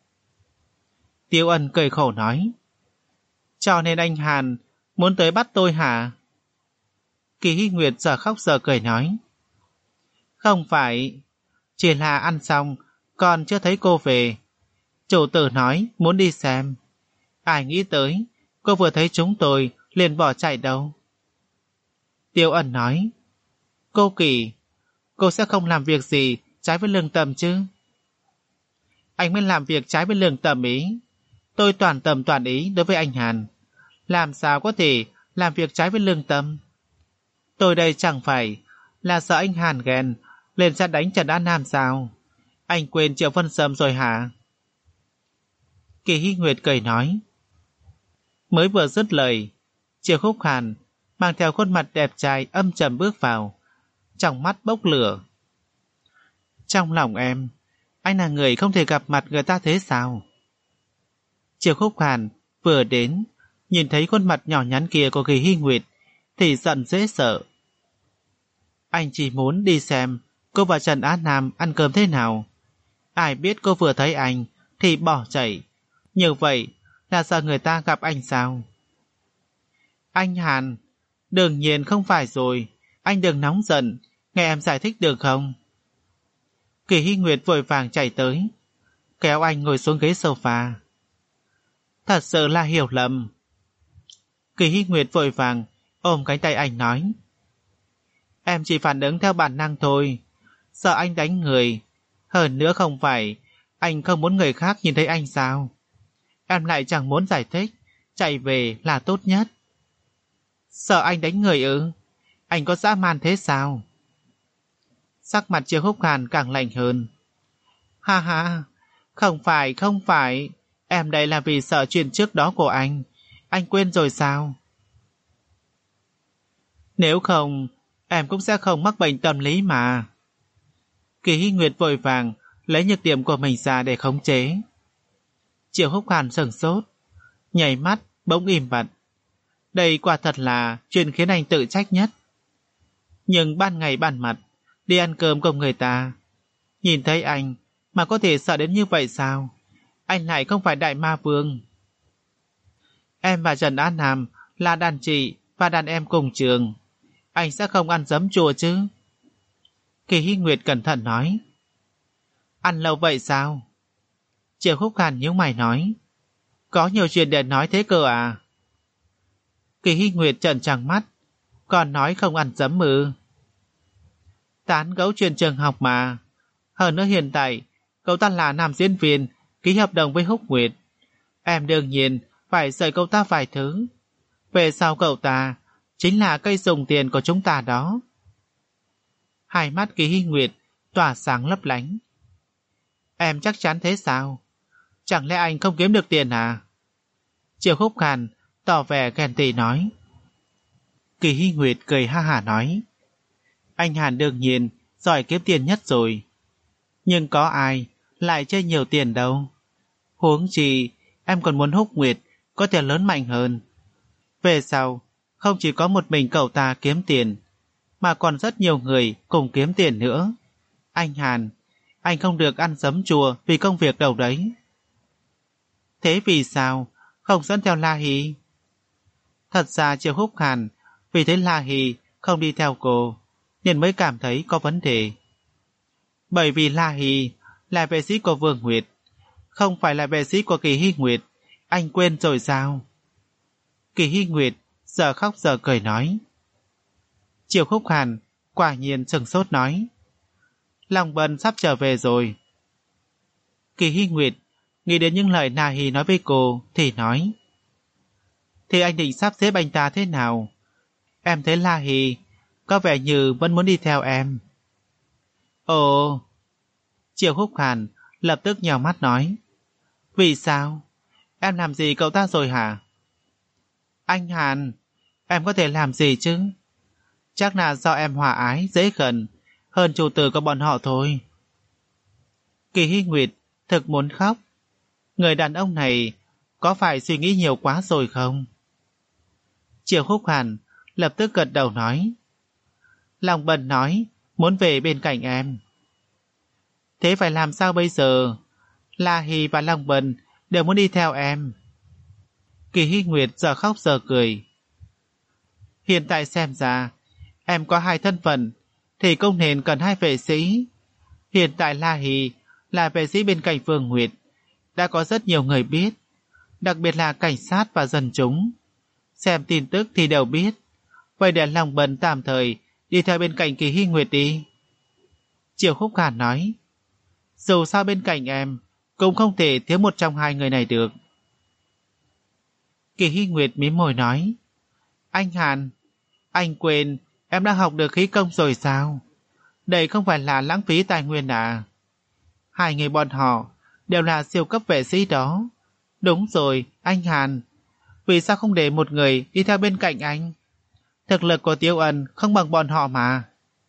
Tiêu Ân cười khổ nói, cho nên anh Hàn muốn tới bắt tôi hả? Kỳ Hy Nguyệt giờ khóc giờ cười nói, không phải, chỉ là ăn xong còn chưa thấy cô về. Chủ tử nói muốn đi xem. Ai nghĩ tới cô vừa thấy chúng tôi liền bỏ chạy đâu. Tiêu Ân nói, cô Kỳ, cô sẽ không làm việc gì trái với lương tâm chứ? Anh mới làm việc trái với lương tâm ý. Tôi toàn tâm toàn ý đối với anh Hàn, làm sao có thể làm việc trái với lương tâm? Tôi đây chẳng phải là sợ anh Hàn ghen lên ra đánh Trần An Nam sao? Anh quên Triệu Vân Sâm rồi hả? Kỳ Hy Nguyệt cười nói. Mới vừa dứt lời, Triệu Khúc Hàn mang theo khuôn mặt đẹp trai âm trầm bước vào, trong mắt bốc lửa. Trong lòng em, anh là người không thể gặp mặt người ta thế sao? Triệu Khúc Hàn vừa đến, nhìn thấy khuôn mặt nhỏ nhắn kia của Kỳ Hy Nguyệt thì giận dễ sợ. Anh chỉ muốn đi xem cô và Trần Á Nam ăn cơm thế nào. Ai biết cô vừa thấy anh thì bỏ chạy. Như vậy là sợ người ta gặp anh sao? Anh Hàn, đương nhiên không phải rồi. Anh đừng nóng giận, nghe em giải thích được không? Kỳ Hy Nguyệt vội vàng chạy tới, kéo anh ngồi xuống ghế sofa. Thật sự là hiểu lầm. Kỳ Hy Nguyệt vội vàng ôm cánh tay anh nói, em chỉ phản ứng theo bản năng thôi, sợ anh đánh người. Hơn nữa không phải anh không muốn người khác nhìn thấy anh sao? Em lại chẳng muốn giải thích, chạy về là tốt nhất. Sợ anh đánh người ư? Anh có dã man thế sao? Sắc mặt Triệu Khúc Hàn càng lạnh hơn. Ha ha, không phải, không phải, em đây là vì sợ chuyện trước đó của anh. Anh quên rồi sao? Nếu không, em cũng sẽ không mắc bệnh tâm lý mà. Kỳ Hy Nguyệt vội vàng lấy nhược điểm của mình ra để khống chế. Triệu Khúc Hàn sửng sốt, nhảy mắt bỗng im bặt. Đây quả thật là chuyện khiến anh tự trách nhất. Nhưng ban ngày ban mặt đi ăn cơm cùng người ta, nhìn thấy anh mà có thể sợ đến như vậy sao? Anh lại không phải đại ma vương. Em và Trần An Nam là đàn chị và đàn em cùng trường. Anh sẽ không ăn giấm chua chứ? Kỳ Hy Nguyệt cẩn thận nói. Ăn lâu vậy sao? Triệu Khúc Hàn nhíu mày nói. Có nhiều chuyện để nói thế cơ à? Kỳ Hy Nguyệt trợn trắng mắt. Còn nói không ăn giấm ư? Tán gẫu chuyện trường học mà. Hơn nữa hiện tại cậu ta là nam diễn viên, ký hợp đồng với Húc Nguyệt. Em đương nhiên phải dạy cậu ta vài thứ. Về sau cậu ta chính là cây dùng tiền của chúng ta đó. Hai mắt Kỳ Hy Nguyệt tỏa sáng lấp lánh. Em chắc chắn thế sao? Chẳng lẽ anh không kiếm được tiền à? Triệu Khúc Hàn tỏ vẻ ghen tị nói. Kỳ Hy Nguyệt cười ha hả nói. Anh Hàn đương nhiên giỏi kiếm tiền nhất rồi. Nhưng có ai lại chơi nhiều tiền đâu. Huống chi em còn muốn Húc Nguyệt có tiền lớn mạnh hơn. Về sau không chỉ có một mình cậu ta kiếm tiền, mà còn rất nhiều người cùng kiếm tiền nữa. Anh Hàn, anh không được ăn giấm chua vì công việc đâu đấy. Thế vì sao không dẫn theo La Hì? Thật ra Triệu Khúc Hàn vì thấy La Hì không đi theo cô nên mới cảm thấy có vấn đề. Bởi vì La Hì là vệ sĩ của Vương Nguyệt, không phải là vệ sĩ của Kỳ Hy Nguyệt. Anh quên rồi sao? Kỳ Hy Nguyệt giờ khóc giờ cười nói. Triệu Khúc Hàn quả nhiên sừng sốt nói. Long Bân sắp trở về rồi. Kỳ Hy Nguyệt nghĩ đến những lời La Hì nói với cô thì nói. Thì anh định sắp xếp anh ta thế nào? Em thấy La Hì có vẻ như vẫn muốn đi theo em. Ồ. Triệu Khúc Hàn lập tức nhào mắt nói. Vì sao? Em làm gì cậu ta rồi hả? Anh Hàn, em có thể làm gì chứ? Chắc là do em hòa ái, dễ gần hơn chủ tử của bọn họ thôi. Kỳ Hy Nguyệt thực muốn khóc. Người đàn ông này có phải suy nghĩ nhiều quá rồi không? Triệu Khúc Hàn lập tức gật đầu nói. Long Bân nói muốn về bên cạnh em. Thế phải làm sao bây giờ? La Hì và Long Bân đều muốn đi theo em. Kỳ Hy Nguyệt giờ khóc giờ cười. Hiện tại xem ra em có hai thân phận thì không nên cần hai vệ sĩ. Hiện tại La Hì là vệ sĩ bên cạnh Vương Nguyệt, đã có rất nhiều người biết, đặc biệt là cảnh sát và dân chúng. Xem tin tức thì đều biết. Vậy để Long Bân tạm thời đi theo bên cạnh Kỳ Hy Nguyệt đi. Triệu Khúc Hàn nói. Dù sao bên cạnh em cũng không thể thiếu một trong hai người này được. Kỳ Hy Nguyệt mím môi nói. Anh Hàn, anh quên em đã học được khí công rồi sao? Đây không phải là lãng phí tài nguyên à? Hai người bọn họ đều là siêu cấp vệ sĩ đó. Đúng rồi, anh Hàn. Vì sao không để một người đi theo bên cạnh anh? Thực lực của Tiêu Ân không bằng bọn họ mà.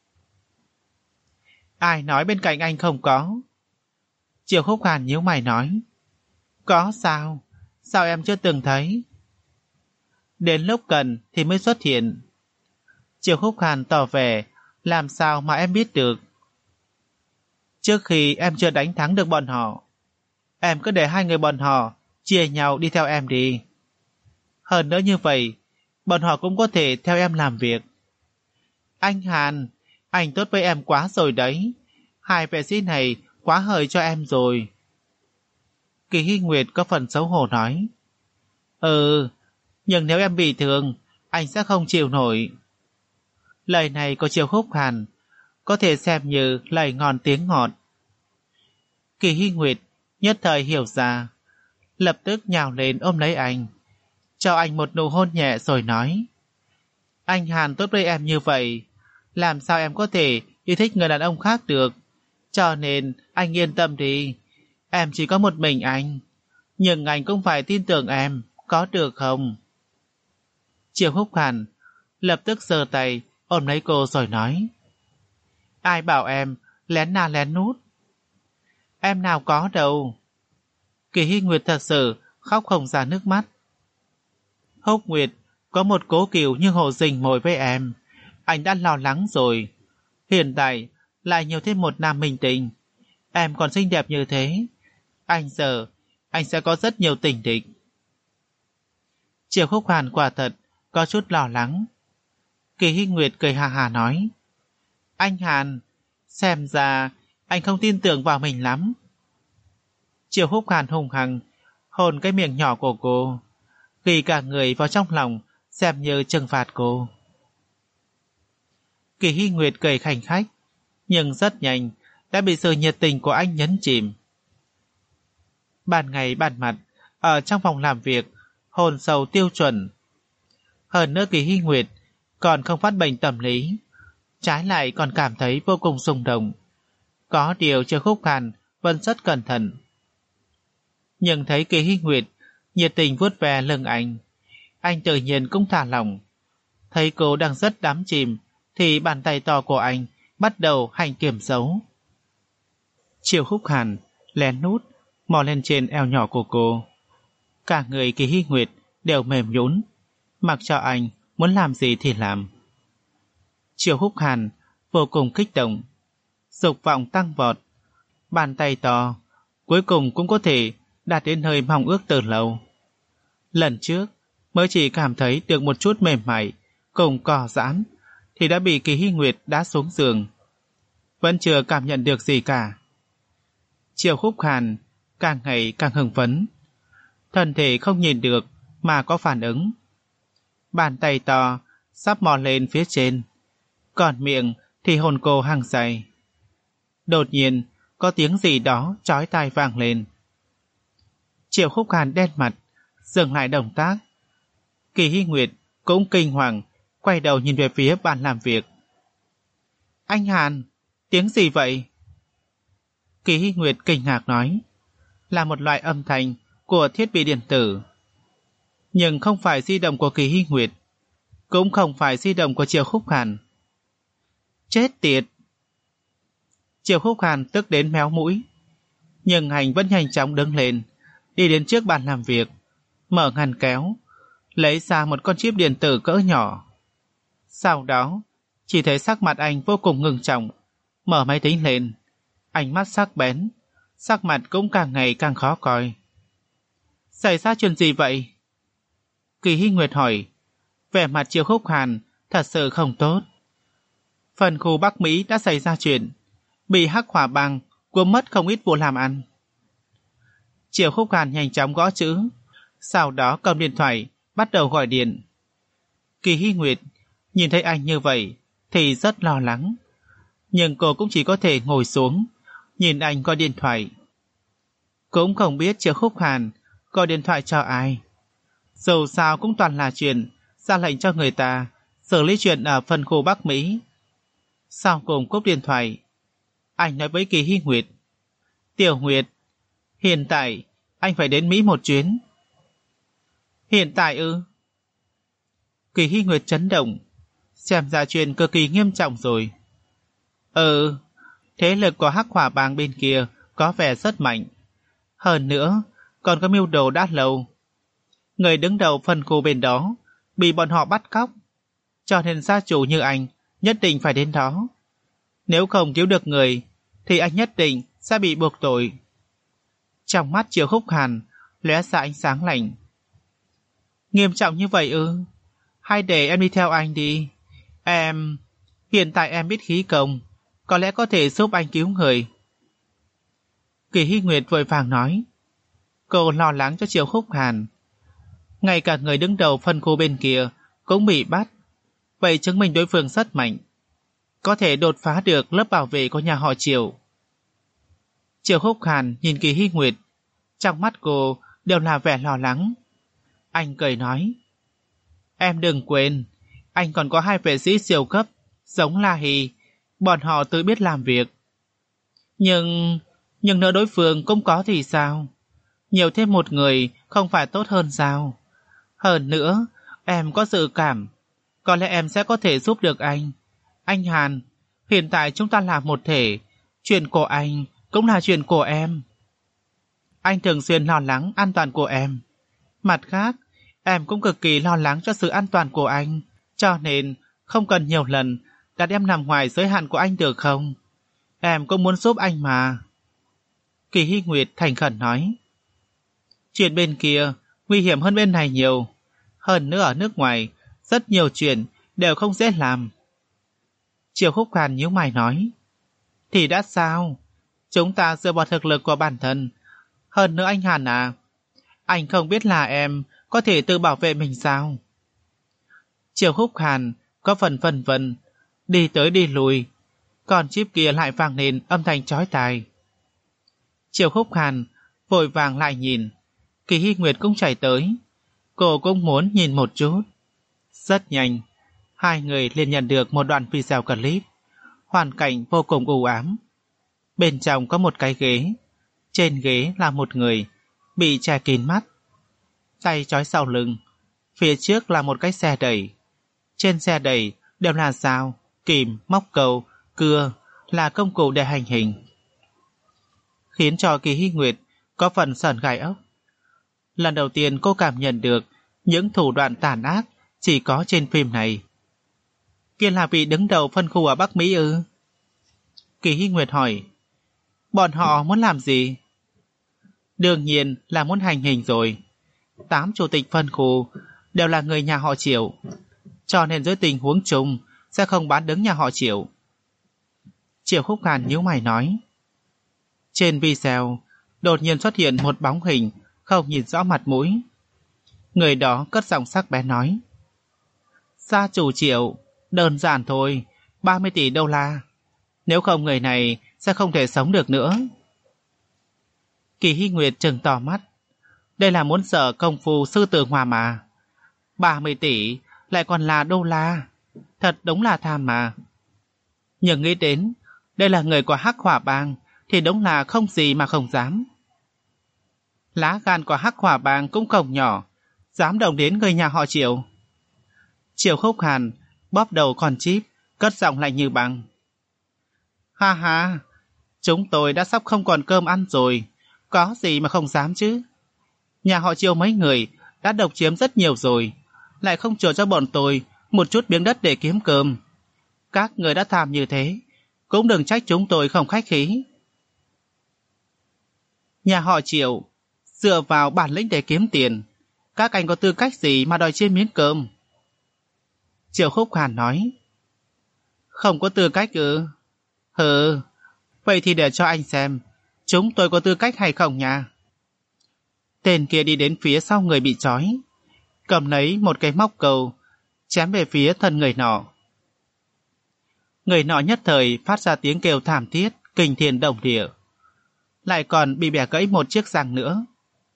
Ai nói bên cạnh anh không có? Triệu Khúc Hàn nhíu mày nói. Có sao? Sao em chưa từng thấy? Đến lúc cần thì mới xuất hiện. Triệu Khúc Hàn tỏ vẻ. Làm sao mà em biết được? Trước khi em chưa đánh thắng được bọn họ, em cứ để hai người bọn họ chia nhau đi theo em đi. Hơn nữa như vậy, bọn họ cũng có thể theo em làm việc. Anh Hàn, anh tốt với em quá rồi đấy. Hai vệ sĩ này quá hời cho em rồi. Kỳ Hy Nguyệt có phần xấu hổ nói. Ừ, nhưng nếu em bị thương, anh sẽ không chịu nổi. Lời này của Triệu Khúc Hàn có thể xem như lời ngon tiếng ngọt. Kỳ Hy Nguyệt nhất thời hiểu ra, lập tức nhào lên ôm lấy anh, cho anh một nụ hôn nhẹ rồi nói. Anh Hàn tốt với em như vậy, làm sao em có thể yêu thích người đàn ông khác được? Cho nên anh yên tâm đi, em chỉ có một mình anh, nhưng anh cũng phải tin tưởng em, có được không? Triệu Khúc Hàn lập tức giơ tay ôm lấy cô rồi nói. Ai bảo em lén na lén nút? Em nào có đâu. Kỳ Hy Nguyệt thật sự khóc không ra nước mắt. Húc Nguyệt có một cố kiều như Hồ Dình mồi với em, anh đã lo lắng rồi. Hiện tại lại nhiều thêm một nam minh tình, em còn xinh đẹp như thế, anh giờ anh sẽ có rất nhiều tình địch. Triệu Khúc Hàn quả thật có chút lo lắng. Kỳ Hy Nguyệt cười hà hà nói, anh Hàn, xem ra anh không tin tưởng vào mình lắm. Triệu Húc Hàn hùng hằng hôn cái miệng nhỏ của cô, ghi cả người vào trong lòng, xem như trừng phạt cô. Kỳ Hy Nguyệt cười khành khách, nhưng rất nhanh đã bị sự nhiệt tình của anh nhấn chìm. Ban ngày ban mặt, ở trong phòng làm việc, hôn sâu tiêu chuẩn. Hơn nữa Kỳ Hy Nguyệt còn không phát bệnh tâm lý, trái lại còn cảm thấy vô cùng xung động. Có điều Triệu Húc Hàn vẫn rất cẩn thận. Nhưng thấy Kỳ Hy Nguyệt nhiệt tình vuốt ve lưng anh, anh tự nhiên cũng thả lỏng. Thấy cô đang rất đắm chìm, thì bàn tay to của anh bắt đầu hành kiểm dấu. Triệu Húc Hàn lén nút mò lên trên eo nhỏ của cô. Cả người Kỳ Hy Nguyệt đều mềm nhũn, mặc cho anh muốn làm gì thì làm. Triệu Húc Hàn vô cùng kích động, dục vọng tăng vọt. Bàn tay to cuối cùng cũng có thể đạt đến nơi mong ước từ lâu. Lần trước mới chỉ cảm thấy được một chút mềm mại cùng cò giãn, thì đã bị Kỳ Hy Nguyệt đá xuống giường. Vẫn chưa cảm nhận được gì cả. Triệu Húc Hàn càng ngày càng hưng phấn, thân thể không nhìn được mà có phản ứng. Bàn tay to sắp mò lên phía trên, còn miệng thì hôn cô hăng say. Đột nhiên có tiếng gì đó chói tai vang lên. Triệu Húc Hàn đen mặt, dừng lại động tác. Kỳ Hy Nguyệt cũng kinh hoàng, quay đầu nhìn về phía bàn làm việc. Anh Hàn, tiếng gì vậy? Kỳ Hy Nguyệt kinh ngạc nói, là một loại âm thanh của thiết bị điện tử. Nhưng không phải di động của Kỳ Hy Nguyệt, cũng không phải di động của Triệu Húc Hàn. Chết tiệt! Triệu Húc Hàn tức đến méo mũi, nhưng anh vẫn nhanh chóng đứng lên, đi đến trước bàn làm việc, mở ngăn kéo, lấy ra một con chip điện tử cỡ nhỏ. Sau đó, chỉ thấy sắc mặt anh vô cùng ngưng trọng, mở máy tính lên, ánh mắt sắc bén, sắc mặt cũng càng ngày càng khó coi. Xảy ra chuyện gì vậy? Kỳ Hy Nguyệt hỏi, vẻ mặt Triệu Húc Hàn thật sự không tốt. Phần khu Bắc Mỹ đã xảy ra chuyện, bị Hắc Hỏa Bang cuốn mất không ít vụ làm ăn. Triệu Húc Hàn nhanh chóng gõ chữ, sau đó cầm điện thoại bắt đầu gọi điện. Kỳ Hy Nguyệt nhìn thấy anh như vậy thì rất lo lắng, nhưng cô cũng chỉ có thể ngồi xuống nhìn anh gọi điện thoại. Cũng không biết Triệu Húc Hàn gọi điện thoại cho ai, dù sao cũng toàn là chuyện ra lệnh cho người ta xử lý chuyện ở phân khu Bắc Mỹ. Sau cùng cúp điện thoại, anh nói với Kỳ Hy Nguyệt, Tiểu Nguyệt, hiện tại anh phải đến Mỹ một chuyến. Hiện tại ư? Kỳ Hy Nguyệt chấn động, xem ra chuyện cực kỳ nghiêm trọng rồi. Ừ, thế lực của Hắc Hỏa Bang bên kia có vẻ rất mạnh. Hơn nữa, còn có mưu đồ đã lâu. Người đứng đầu phân khu bên đó bị bọn họ bắt cóc, cho nên gia chủ như anh nhất định phải đến đó. Nếu không cứu được người thì anh nhất định sẽ bị buộc tội. Trong mắt Triệu Húc Hàn lóe ra ánh sáng lạnh. Nghiêm trọng như vậy ư? Hay để em đi theo anh đi. Em... Hiện tại em biết khí công, có lẽ có thể giúp anh cứu người. Kỳ Hy Nguyệt vội vàng nói. Cô lo lắng cho Triệu Húc Hàn. Ngay cả người đứng đầu phân khu bên kia cũng bị bắt, vậy chứng minh đối phương rất mạnh, có thể đột phá được lớp bảo vệ của nhà họ Triệu. Triệu Húc Hàn nhìn Kỳ Hy Nguyệt, trong mắt cô đều là vẻ lo lắng. Anh cười nói, em đừng quên, anh còn có hai vệ sĩ siêu cấp giống La Hì, bọn họ tự biết làm việc. Nhưng... nhưng nếu đối phương cũng có thì sao? Nhiều thêm một người không phải tốt hơn sao? Hơn nữa, em có dự cảm, có lẽ em sẽ có thể giúp được anh. Anh Hàn, hiện tại chúng ta là một thể, chuyện của anh cũng là chuyện của em. Anh thường xuyên lo lắng an toàn của em. Mặt khác, em cũng cực kỳ lo lắng cho sự an toàn của anh, cho nên không cần nhiều lần đặt em nằm ngoài giới hạn của anh được không? Em cũng muốn giúp anh mà. Kỳ Hy Nguyệt thành khẩn nói. Chuyện bên kia nguy hiểm hơn bên này nhiều. Hơn nữa ở nước ngoài, rất nhiều chuyện đều không dễ làm. Triệu Khúc Hàn nhíu mày nói, thì đã sao? Chúng ta dựa vào thực lực của bản thân. Hơn nữa anh Hàn à, anh không biết là em có thể tự bảo vệ mình sao? Triệu Khúc Hàn có phần phân vân, đi tới đi lùi, còn chip kia lại vang lên âm thanh chói tai. Triệu Khúc Hàn vội vàng lại nhìn, Kỳ Hy Nguyệt cũng chạy tới, cô cũng muốn nhìn một chút. Rất nhanh, hai người liền nhận được một đoạn video clip, hoàn cảnh vô cùng u ám. Bên trong có một cái ghế, trên ghế là một người bị che kín mắt, tay trói sau lưng, phía trước là một cái xe đẩy. Trên xe đẩy đều là dao, kìm, móc câu, cưa, là công cụ để hành hình, khiến cho Kỳ Hy Nguyệt có phần sởn gai ốc. Lần đầu tiên cô cảm nhận được những thủ đoạn tàn ác chỉ có trên phim này. Kia là vị đứng đầu phân khu ở Bắc Mỹ ư? Kỳ Hy Nguyệt hỏi. Bọn họ muốn làm gì? Đương nhiên là muốn hành hình rồi. Tám chủ tịch phân khu đều là người nhà họ Triệu, cho nên dưới tình huống chung sẽ không bán đứng nhà họ Triệu. Triệu Khúc Hàn nhíu mày nói. Trên video đột nhiên xuất hiện một bóng hình không nhìn rõ mặt mũi. Người đó cất giọng sắc bén nói. Gia chủ Triệu, đơn giản thôi, ba mươi tỷ đô la. Nếu không người này sẽ không thể sống được nữa. Kỳ Hy Nguyệt trừng to mắt. Đây là muốn sợ công phu sư tử hòa mà. ba mươi tỷ lại còn là đô la. Thật đúng là tham mà. Nhưng nghĩ đến đây là người của Hắc Hỏa Bang thì đúng là không gì mà không dám. Lá gan của Hắc Hỏa Bang cũng không nhỏ, dám động đến người nhà họ Triệu. Triệu Khúc Hàn bóp đầu con chip, cất giọng lạnh như băng. Ha ha, chúng tôi đã sắp không còn cơm ăn rồi, có gì mà không dám chứ. Nhà họ Triệu mấy người đã độc chiếm rất nhiều rồi, lại không chừa cho bọn tôi một chút miếng đất để kiếm cơm. Các người đã tham như thế, cũng đừng trách chúng tôi không khách khí. Nhà họ Triệu dựa vào bản lĩnh để kiếm tiền, các anh có tư cách gì mà đòi chia miếng cơm? Triệu Khúc Hàn nói. Không có tư cách ư? Hừ, vậy thì để cho anh xem chúng tôi có tư cách hay không nha. Tên kia đi đến phía sau người bị trói, cầm lấy một cái móc câu, chém về phía thân người nọ. Người nọ nhất thời phát ra tiếng kêu thảm thiết, kinh thiên động địa, lại còn bị bẻ gãy một chiếc răng nữa.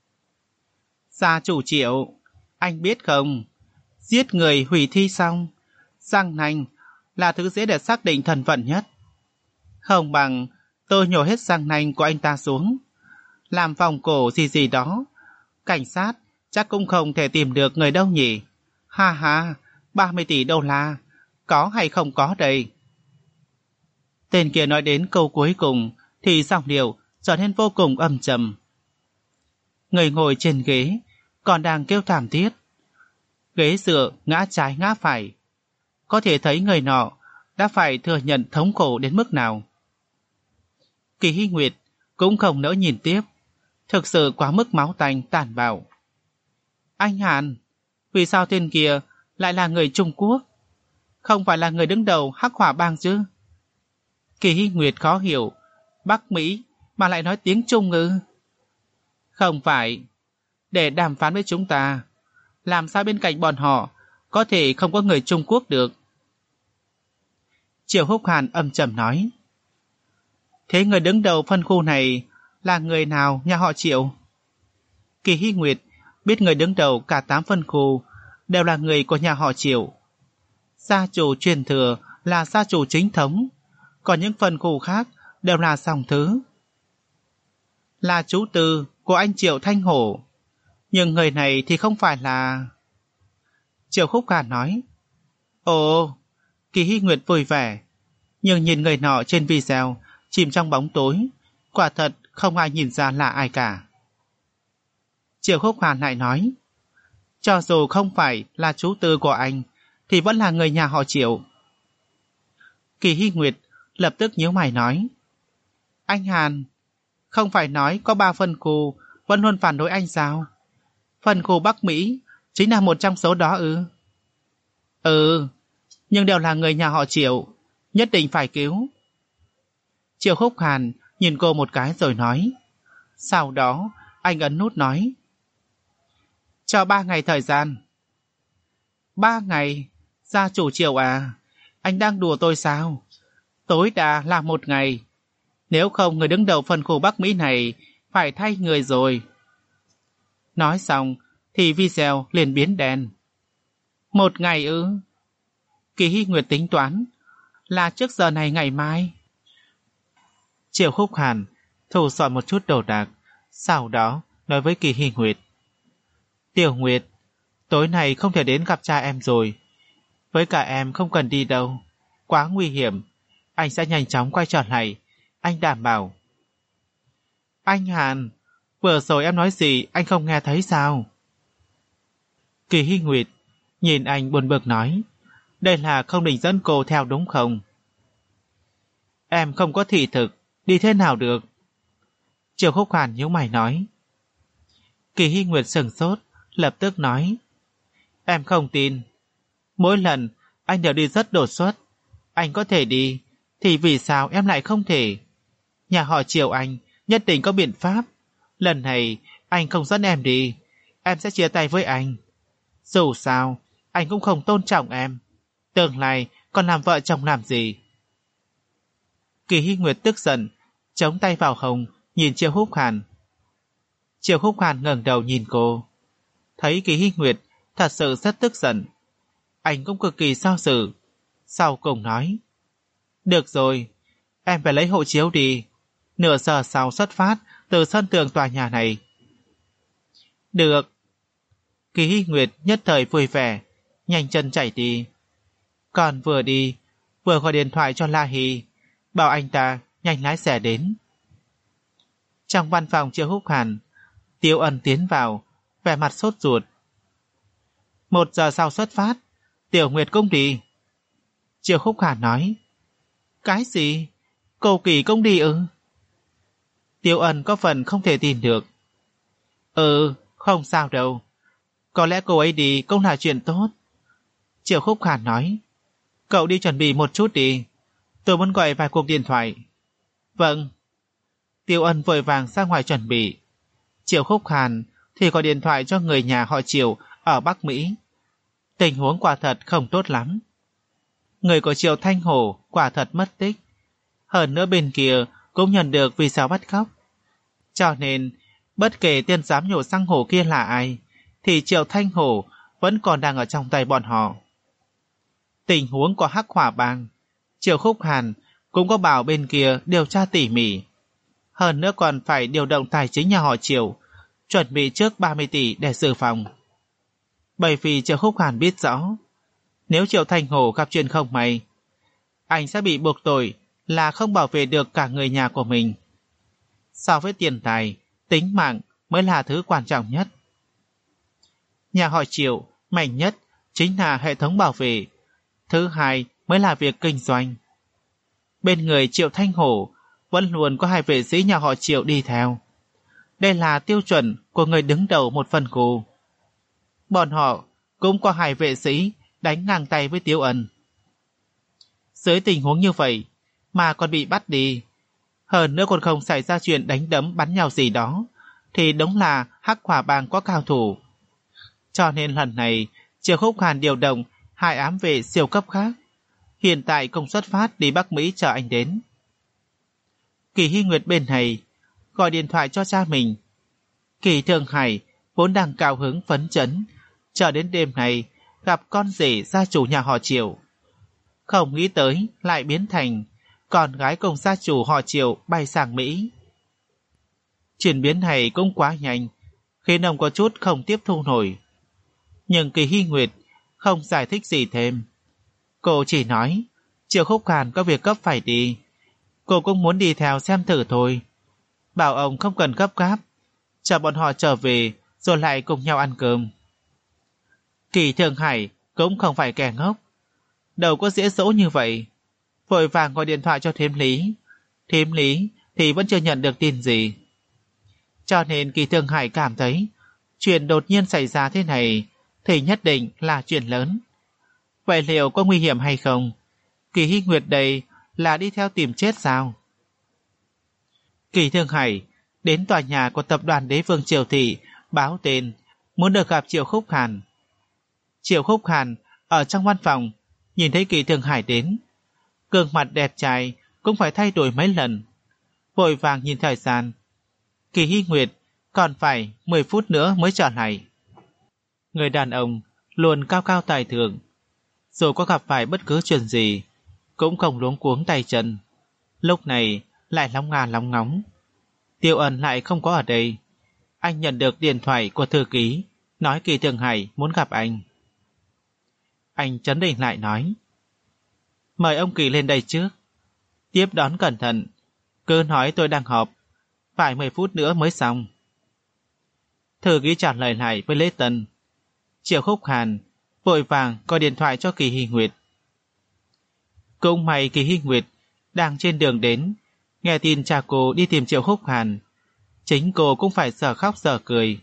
Gia chủ Triệu, anh biết không, giết người hủy thi xong, răng nanh là thứ dễ để xác định thân phận nhất. Không bằng tôi nhổ hết răng nanh của anh ta xuống, làm vòng cổ gì gì đó, cảnh sát chắc cũng không thể tìm được người đâu nhỉ. Ha ha, ba mươi tỷ đô la, có hay không có đây? Tên kia nói đến câu cuối cùng thì giọng điệu trở nên vô cùng âm trầm. Người ngồi trên ghế còn đang kêu thảm thiết, ghế dựa ngã trái ngã phải, có thể thấy người nọ đã phải thừa nhận thống khổ đến mức nào. Kỳ Hy Nguyệt cũng không nỡ nhìn tiếp, thực sự quá mức máu tanh tàn bạo. Anh Hàn, vì sao tên kia lại là người Trung Quốc, không phải là người đứng đầu Hắc Hỏa Bang chứ? Kỳ Hy Nguyệt khó hiểu, Bắc Mỹ mà lại nói tiếng Trung ư? Không phải, để đàm phán với chúng ta, làm sao bên cạnh bọn họ có thể không có người Trung Quốc được? Triệu Húc Hàn âm trầm nói. Thế người đứng đầu phân khu này là người nào nhà họ Triệu? Kỳ Hy Nguyệt biết người đứng đầu cả tám phân khu đều là người của nhà họ Triệu. Gia chủ truyền thừa là gia chủ chính thống, còn những phân khu khác đều là song thứ. Là chú tư của anh Triệu Thanh Hổ, nhưng người này thì không phải là... Triệu Khúc Hàn nói. Ồ, Kỳ Hy Nguyệt vui vẻ, nhưng nhìn người nọ trên video chìm trong bóng tối, quả thật không ai nhìn ra là ai cả. Triệu Khúc Hàn lại nói. Cho dù không phải là chú tư của anh thì vẫn là người nhà họ Triệu. Kỳ Hy Nguyệt lập tức nhíu mày nói. Anh Hàn, không phải nói có ba phân khu vẫn luôn phản đối anh sao? Phân khu Bắc Mỹ chính là một trong số đó ư? Ừ, nhưng đều là người nhà họ Triệu, nhất định phải cứu. Triệu Khúc Hàn nhìn cô một cái rồi nói. Sau đó, anh ấn nút nói. Cho ba ngày thời gian. Ba ngày? Gia chủ Triệu à, anh đang đùa tôi sao? Tối đa là một ngày. Nếu không người đứng đầu phân khu Bắc Mỹ này phải thay người rồi. Nói xong thì video liền biến đen. Một ngày ư? Kỳ Hy Nguyệt tính toán là trước giờ này ngày mai. Triệu Khúc Hàn thu dọn một chút đồ đạc, sau đó nói với Kỳ Hy Nguyệt. Tiểu Nguyệt, tối nay không thể đến gặp cha em rồi. Với cả em không cần đi đâu, quá nguy hiểm. Anh sẽ nhanh chóng quay trở lại, anh đảm bảo. Anh Hàn, vừa rồi em nói gì anh không nghe thấy sao? Kỳ Hy Nguyệt nhìn anh buồn bực nói. Đây là không định dẫn cô theo đúng không? Em không có thị thực, đi thế nào được? Triệu Khúc Hàn nhíu mày nói. Kỳ Hy Nguyệt sừng sốt, lập tức nói. Em không tin. Mỗi lần anh đều đi rất đột xuất. Anh có thể đi, thì vì sao em lại không thể? Nhà họ Triệu anh nhất định có biện pháp. Lần này anh không dẫn em đi, em sẽ chia tay với anh. Dù sao, anh cũng không tôn trọng em. Tương lai còn làm vợ chồng làm gì? Kỳ Hy Nguyệt tức giận, chống tay vào hông, nhìn Triệu Khúc Hàn. Triệu Khúc Hàn ngẩng đầu nhìn cô. Thấy Kỳ Hy Nguyệt thật sự rất tức giận. Anh cũng cực kỳ sao xử. Sau cùng nói. Được rồi, em phải lấy hộ chiếu đi. Nửa giờ sau xuất phát từ sân tường tòa nhà này. Được. Kỳ Hy Nguyệt nhất thời vui vẻ, nhanh chân chạy đi. Còn vừa đi, vừa gọi điện thoại cho La Hy, bảo anh ta nhanh lái xe đến. Trong văn phòng Triệu Khúc Hàn, Tiêu Ân tiến vào, vẻ mặt sốt ruột. Một giờ sau xuất phát, Tiểu Nguyệt cũng đi. Triệu Khúc Hàn nói. Cái gì? Cô Kỳ cũng đi ư? Tiêu Ân có phần không thể tin được. Ừ, không sao đâu. Có lẽ cô ấy đi cũng là chuyện tốt. Triệu Khúc Hàn nói. Cậu đi chuẩn bị một chút đi. Tôi muốn gọi vài cuộc điện thoại. Vâng. Tiêu Ân vội vàng ra ngoài chuẩn bị. Triệu Khúc Hàn thì gọi điện thoại cho người nhà họ Triệu ở Bắc Mỹ. Tình huống quả thật không tốt lắm. Người của Triệu Thanh Hổ quả thật mất tích. Hơn nữa bên kia cũng nhận được vì sao bắt cóc. Cho nên, bất kể tên giám nhổ xăng hổ kia là ai, thì Triệu Thanh Hổ vẫn còn đang ở trong tay bọn họ. Tình huống của Hắc Hỏa Bang, Triệu Khúc Hàn cũng có bảo bên kia điều tra tỉ mỉ. Hơn nữa còn phải điều động tài chính nhà họ Triệu, chuẩn bị trước ba mươi tỷ để dự phòng. Bởi vì Triệu Khúc Hàn biết rõ, nếu Triệu Thanh Hổ gặp chuyện không may, anh sẽ bị buộc tội là không bảo vệ được cả người nhà của mình. So với tiền tài, tính mạng mới là thứ quan trọng nhất. Nhà họ Triệu mạnh nhất chính là hệ thống bảo vệ, thứ hai mới là việc kinh doanh. Bên người Triệu Thanh Hổ vẫn luôn có hai vệ sĩ nhà họ Triệu đi theo. Đây là tiêu chuẩn của người đứng đầu một phân khu. Bọn họ cũng có hai vệ sĩ đánh ngang tay với Tiêu Ân. Dưới tình huống như vậy mà còn bị bắt đi, hơn nữa còn không xảy ra chuyện đánh đấm bắn nhau gì đó, thì đúng là Hắc Hỏa Bang có cao thủ. Cho nên lần này Triệu Khúc Hàn điều động hai ám vệ siêu cấp khác, hiện tại cùng xuất phát đi Bắc Mỹ chờ anh đến. Kỳ Hy Nguyệt bên này gọi điện thoại cho cha mình. Kỳ Thượng Hải vốn đang cao hứng phấn chấn, chờ đến đêm này gặp con rể gia chủ nhà họ Triệu. Không nghĩ tới lại biến thành con gái cùng gia chủ họ Triệu bay sang Mỹ. Chuyển biến này cũng quá nhanh, khiến ông có chút không tiếp thu nổi. Nhưng Kỳ Hy Nguyệt không giải thích gì thêm. Cô chỉ nói Triệu Khúc Hàn có việc cấp phải đi. Cô cũng muốn đi theo xem thử thôi. Bảo ông không cần gấp gáp, chờ bọn họ trở về rồi lại cùng nhau ăn cơm. Kỳ Thượng Hải cũng không phải kẻ ngốc, đâu có dễ dỗ như vậy. Vội vàng gọi điện thoại cho Thím Lý. Thím Lý thì vẫn chưa nhận được tin gì. Cho nên Kỳ Thượng Hải cảm thấy chuyện đột nhiên xảy ra thế này thì nhất định là chuyện lớn. Vậy liệu có nguy hiểm hay không? Kỳ Hy Nguyệt đây là đi theo tìm chết sao? Kỳ Thương Hải đến tòa nhà của tập đoàn Đế Vương Triều Thị báo tên muốn được gặp Triệu Khúc Hàn. Triệu Khúc Hàn ở trong văn phòng nhìn thấy Kỳ Thương Hải đến, gương mặt đẹp trai cũng phải thay đổi mấy lần, vội vàng nhìn thời gian. Kỳ Hy Nguyệt còn phải mười phút nữa mới trở lại. Người đàn ông luôn cao cao tài thượng, dù có gặp phải bất cứ chuyện gì cũng không luống cuống tay chân. Lúc này lại lóng ngà lóng ngóng. Tiêu Ân lại không có ở đây. Anh nhận được điện thoại của thư ký, nói Kỳ Thương Hải muốn gặp anh. Anh trấn định lại nói, mời ông Kỳ lên đây trước, tiếp đón cẩn thận, cứ nói tôi đang họp, phải mười phút nữa mới xong. Thư ký trả lời lại với lễ tân. Triệu Khúc Hàn vội vàng gọi điện thoại cho Kỳ Hy Nguyệt. Cũng may Kỳ Hy Nguyệt đang trên đường đến, nghe tin cha cô đi tìm Triệu Khúc Hàn, chính cô cũng phải giờ khóc giờ cười.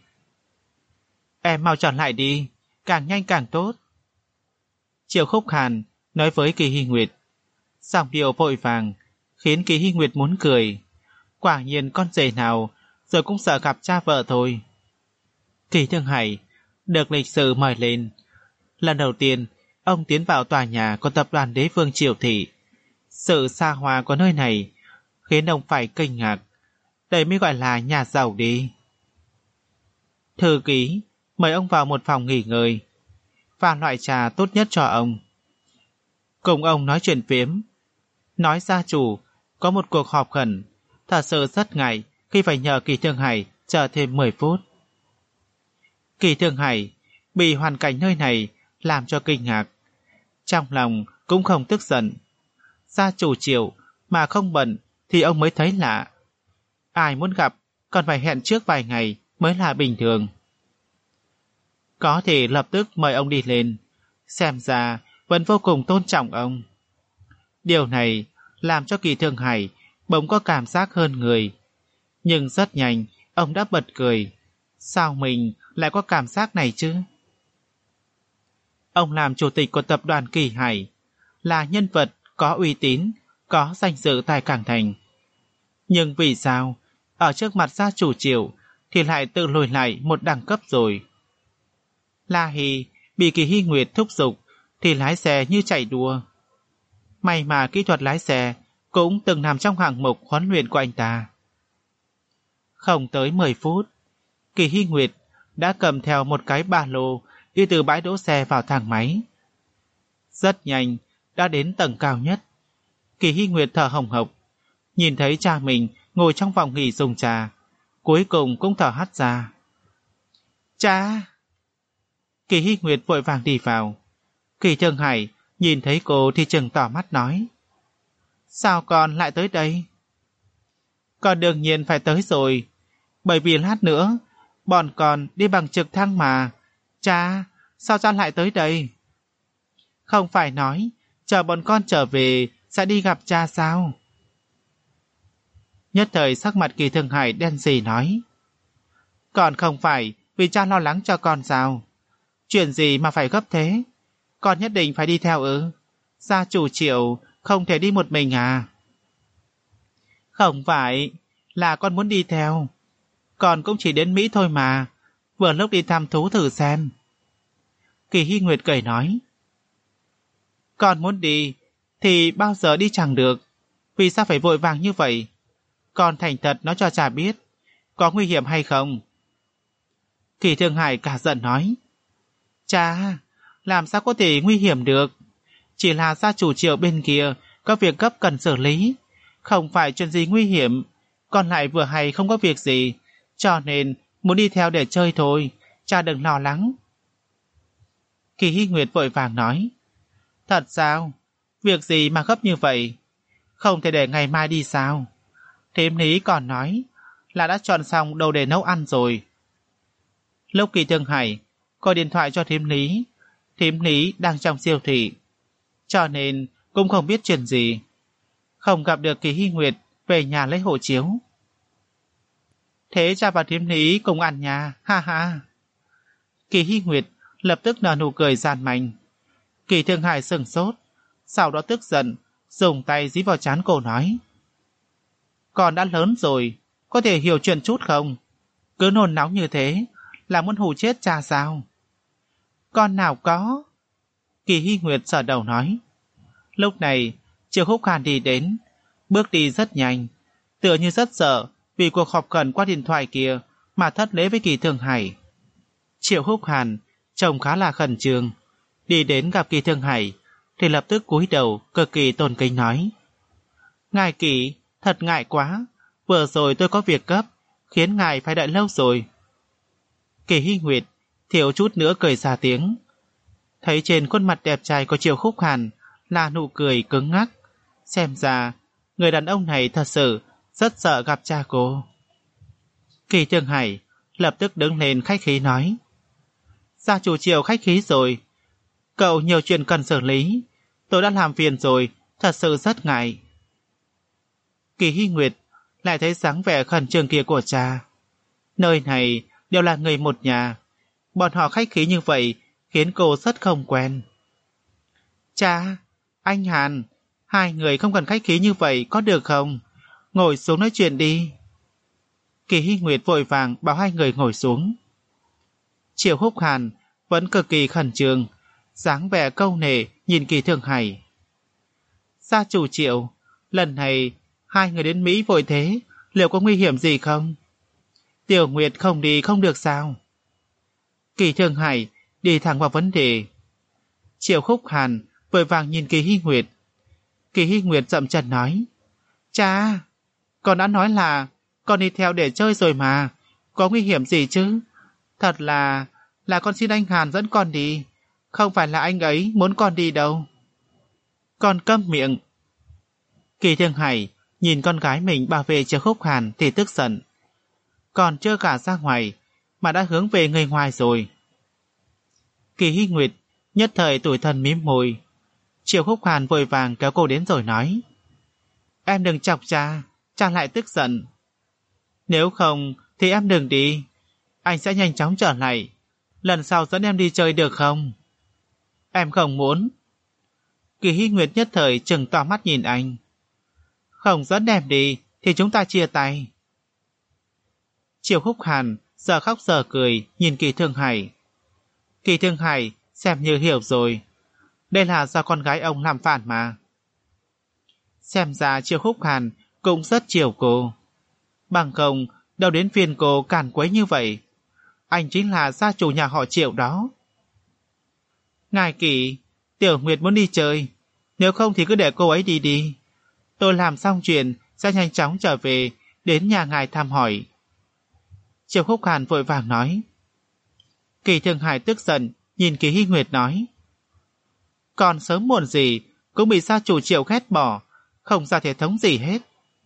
Em mau trở lại đi, càng nhanh càng tốt. Triệu Khúc Hàn nói với Kỳ Hy Nguyệt, giọng điệu vội vàng khiến Kỳ Hy Nguyệt muốn cười. Quả nhiên con rể nào rồi cũng sợ gặp cha vợ thôi. Kỳ Thương Hải được lịch sử mời lên. Lần đầu tiên ông tiến vào tòa nhà của tập đoàn Đế Vương Triều Thị. Sự xa hoa của nơi này khiến ông phải kinh ngạc. Đây mới gọi là nhà giàu đi. Thư ký mời ông vào một phòng nghỉ ngơi, pha loại trà tốt nhất cho ông. Cùng ông nói chuyện phiếm, nói gia chủ có một cuộc họp khẩn, thật sự rất ngại khi phải nhờ Kỳ Thương Hải chờ thêm mười phút. Kỳ Thương Hải bị hoàn cảnh nơi này làm cho kinh ngạc, trong lòng cũng không tức giận. Gia chủ Triệu mà không bận thì ông mới thấy lạ. Ai muốn gặp còn phải hẹn trước vài ngày mới là bình thường. Có thể lập tức mời ông đi lên, xem ra vẫn vô cùng tôn trọng ông. Điều này làm cho Kỳ Thương Hải bỗng có cảm giác hơn người. Nhưng rất nhanh ông đã bật cười. Sao mình lại có cảm giác này chứ? Ông làm chủ tịch của tập đoàn Kỳ Hải, là nhân vật có uy tín, có danh dự tại Cảng Thành. Nhưng vì sao ở trước mặt gia chủ Triệu thì lại tự lùi lại một đẳng cấp rồi? La Hy bị Kỳ Hy Nguyệt thúc giục thì lái xe như chạy đua. May mà kỹ thuật lái xe cũng từng nằm trong hạng mục huấn luyện của anh ta. Không tới mười phút, Kỳ Hy Nguyệt đã cầm theo một cái ba lô đi từ bãi đỗ xe vào thang máy. Rất nhanh đã đến tầng cao nhất. Kỳ Hy Nguyệt thở hồng hộc, nhìn thấy cha mình ngồi trong phòng nghỉ dùng trà, cuối cùng cũng thở hắt ra. Cha! Kỳ Hy Nguyệt vội vàng đi vào. Kỳ Thương Hải nhìn thấy cô thì trừng tỏ mắt nói, sao con lại tới đây? Con đương nhiên phải tới rồi, bởi vì lát nữa bọn con đi bằng trực thăng mà. Cha, sao cha lại tới đây? Không phải nói chờ bọn con trở về sẽ đi gặp cha sao? Nhất thời sắc mặt Kỳ Thương Hải đen sì nói, còn không phải vì cha lo lắng cho con sao? Chuyện gì mà phải gấp thế? Con nhất định phải đi theo ư? Gia chủ Triệu không thể đi một mình à? Không phải là con muốn đi theo, con cũng chỉ đến Mỹ thôi mà, vừa lúc đi thăm thú thử xem. Kỳ Hy Nguyệt cười nói, con muốn đi thì bao giờ đi chẳng được, vì sao phải vội vàng như vậy? Con thành thật nói cho cha biết, có nguy hiểm hay không? Kỳ Thương Hải cả giận nói, cha, làm sao có thể nguy hiểm được? Chỉ là gia chủ Triệu bên kia có việc gấp cần xử lý, không phải chuyện gì nguy hiểm. Con lại vừa hay không có việc gì, cho nên muốn đi theo để chơi thôi, cha đừng lo lắng. Kỳ Hy Nguyệt vội vàng nói, thật sao? Việc gì mà gấp như vậy? Không thể để ngày mai đi sao? Thím Lý còn nói là đã chọn xong đồ để nấu ăn rồi. Lúc Kỳ Thương Hải gọi điện thoại cho thím Lý, thím Lý đang trong siêu thị, cho nên cũng không biết chuyện gì. Không gặp được Kỳ Hy Nguyệt về nhà lấy hộ chiếu. Thế cha và thím Lý cùng ăn nhà, ha ha. Kỳ Hy Nguyệt lập tức nở nụ cười gian manh. Kỳ Thương Hải sừng sốt, sau đó tức giận, dùng tay dí vào trán cô nói. Con đã lớn rồi, có thể hiểu chuyện chút không? Cứ nôn nóng như thế, là muốn hù chết cha sao? Con nào có? Kỳ Hy Nguyệt sờ đầu nói. Lúc này, Triệu Húc Hàn đi đến, bước đi rất nhanh, tựa như rất sợ vì cuộc họp khẩn qua điện thoại kia mà thất lễ với Kỳ Thương Hải. Triệu Húc Hàn trông khá là khẩn trương, đi đến gặp Kỳ Thương Hải thì lập tức cúi đầu cực kỳ tôn kính nói. Ngài Kỳ, thật ngại quá, vừa rồi tôi có việc cấp, khiến ngài phải đợi lâu rồi. Kỳ Hy Nguyệt thiếu chút nữa cười ra tiếng. Thấy trên khuôn mặt đẹp trai của Triệu Húc Hàn là nụ cười cứng ngắc, xem ra người đàn ông này thật sự rất sợ gặp cha cô. Kỳ Thương Hải lập tức đứng lên khách khí nói. Gia chủ Triệu khách khí rồi, cậu nhiều chuyện cần xử lý, tôi đã làm phiền rồi, thật sự rất ngại. Kỳ Hy Nguyệt lại thấy dáng vẻ khẩn trương kia của cha. Nơi này đều là người một nhà, bọn họ khách khí như vậy khiến cô rất không quen. Cha, anh Hàn, hai người không cần khách khí như vậy có được không? Ngồi xuống nói chuyện đi. Kỳ Hy Nguyệt vội vàng bảo hai người ngồi xuống. Triệu Húc Hàn vẫn cực kỳ khẩn trương, dáng vẻ câu nệ nhìn Kỳ Thương Hải. Gia chủ Triệu, lần này hai người đến Mỹ vội thế, liệu có nguy hiểm gì không? Tiểu Nguyệt không đi không được sao? Kỳ Thương Hải đi thẳng vào vấn đề. Triệu Húc Hàn vội vàng nhìn Kỳ Hy Nguyệt. Kỳ Hy Nguyệt dậm chân nói. Cha, con đã nói là con đi theo để chơi rồi mà, có nguy hiểm gì chứ? Thật là, là con xin anh Hàn dẫn con đi, không phải là anh ấy muốn con đi đâu. Con câm miệng. Kỳ Thương Hải nhìn con gái mình bảo vệ Triệu Húc Hàn thì tức giận. Còn chưa cả ra ngoài mà đã hướng về người ngoài rồi. Kỳ Hy Nguyệt nhất thời tủi thân mím môi. Triệu Húc Hàn vội vàng kéo cô đến rồi nói. Em đừng chọc cha, cha lại tức giận. Nếu không thì em đừng đi, anh sẽ nhanh chóng trở lại, lần sau dẫn em đi chơi được không? Em không muốn. Kỳ Hy Nguyệt nhất thời trừng to mắt nhìn anh. Không dẫn em đi thì chúng ta chia tay. Triệu Húc Hàn giờ khóc giờ cười nhìn Kỳ Thương Hải. Kỳ Thương Hải xem như hiểu rồi, đây là do con gái ông làm phản mà. Xem ra Triệu Húc Hàn cũng rất chiều cô, bằng không đâu đến phiền cô càn quấy như vậy. Anh chính là gia chủ nhà họ Triệu đó. Ngài Kỳ, Tiểu Nguyệt muốn đi chơi, nếu không thì cứ để cô ấy đi đi. Tôi làm xong chuyện sẽ nhanh chóng trở về đến nhà ngài thăm hỏi. Triệu Húc Hàn vội vàng nói. Kỳ Thương Hải tức giận nhìn Kỳ Hy Nguyệt nói. Còn sớm muộn gì cũng bị gia chủ Triệu ghét bỏ, không ra thể thống gì hết.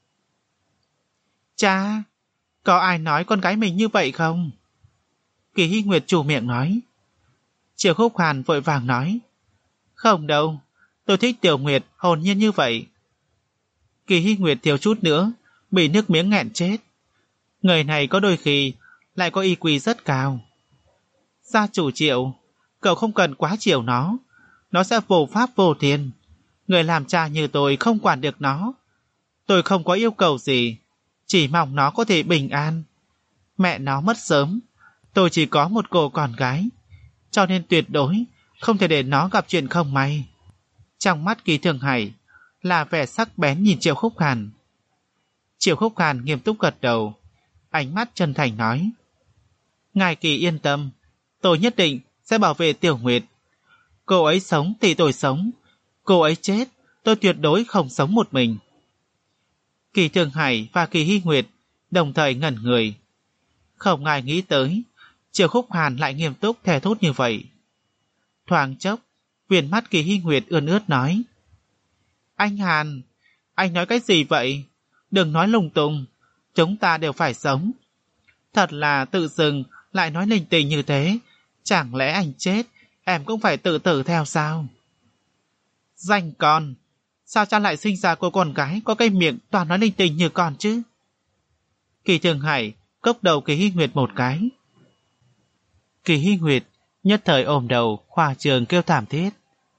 Cha, có ai nói con gái mình như vậy không? Kỳ Hy Nguyệt chủ miệng nói. Triệu Húc Hàn vội vàng nói. Không đâu, tôi thích Tiểu Nguyệt hồn nhiên như vậy. Kỳ Hy Nguyệt thiếu chút nữa bị nước miếng nghẹn chết. Người này có đôi khi lại có i quy rất cao. Gia chủ Triệu, cậu không cần quá chiều nó, nó sẽ vô pháp vô thiên. Người làm cha như tôi không quản được nó. Tôi không có yêu cầu gì, chỉ mong nó có thể bình an. Mẹ nó mất sớm, tôi chỉ có một cô con gái, cho nên tuyệt đối không thể để nó gặp chuyện không may. Trong mắt Kỳ Thương Hải là vẻ sắc bén nhìn Triệu Húc Hàn. Triệu Húc Hàn nghiêm túc gật đầu, ánh mắt chân thành nói. Ngài Kỳ yên tâm, tôi nhất định sẽ bảo vệ Tiểu Nguyệt. Cô ấy sống thì tôi sống, cô ấy chết tôi tuyệt đối không sống một mình. Kỳ Thương Hải và Kỳ Hy Nguyệt đồng thời ngẩn người. Không ai nghĩ tới Triệu Húc Hàn lại nghiêm túc thề thốt như vậy. Thoáng chốc, viền mắt Kỳ Hy Nguyệt ươn ướt nói. Anh Hàn, anh nói cái gì vậy? Đừng nói lung tung, chúng ta đều phải sống. Thật là tự dưng lại nói linh tinh như thế, chẳng lẽ anh chết em cũng phải tự tử theo sao? Danh con, sao cha lại sinh ra cô con gái có cái miệng toàn nói linh tinh như con chứ? Kỳ Thương Hải cốc đầu Kỳ Hy Nguyệt một cái. Kỳ Hy Nguyệt nhất thời ôm đầu khoa trường kêu thảm thiết.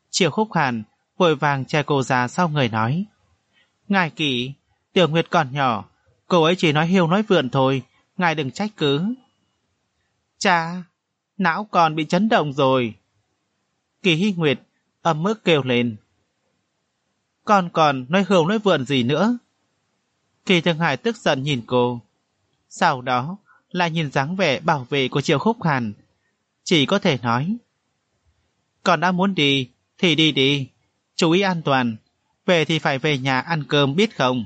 Triệu Khúc Hàn vội vàng che cô ra sau người nói: Ngài Kỷ, Tiểu Nguyệt còn nhỏ, cô ấy chỉ nói hiêu nói vượn thôi, ngài đừng trách cứ. Cha, não còn bị chấn động rồi. Kỳ Hy Nguyệt ấm ức kêu lên. Con còn nói hưu nói vượn gì nữa? Kỳ Thương Hải tức giận nhìn cô. Sau đó lại nhìn dáng vẻ bảo vệ của Triệu Khúc Hàn, chỉ có thể nói: Con đã muốn đi thì đi đi, chú ý an toàn, về thì phải về nhà ăn cơm biết không?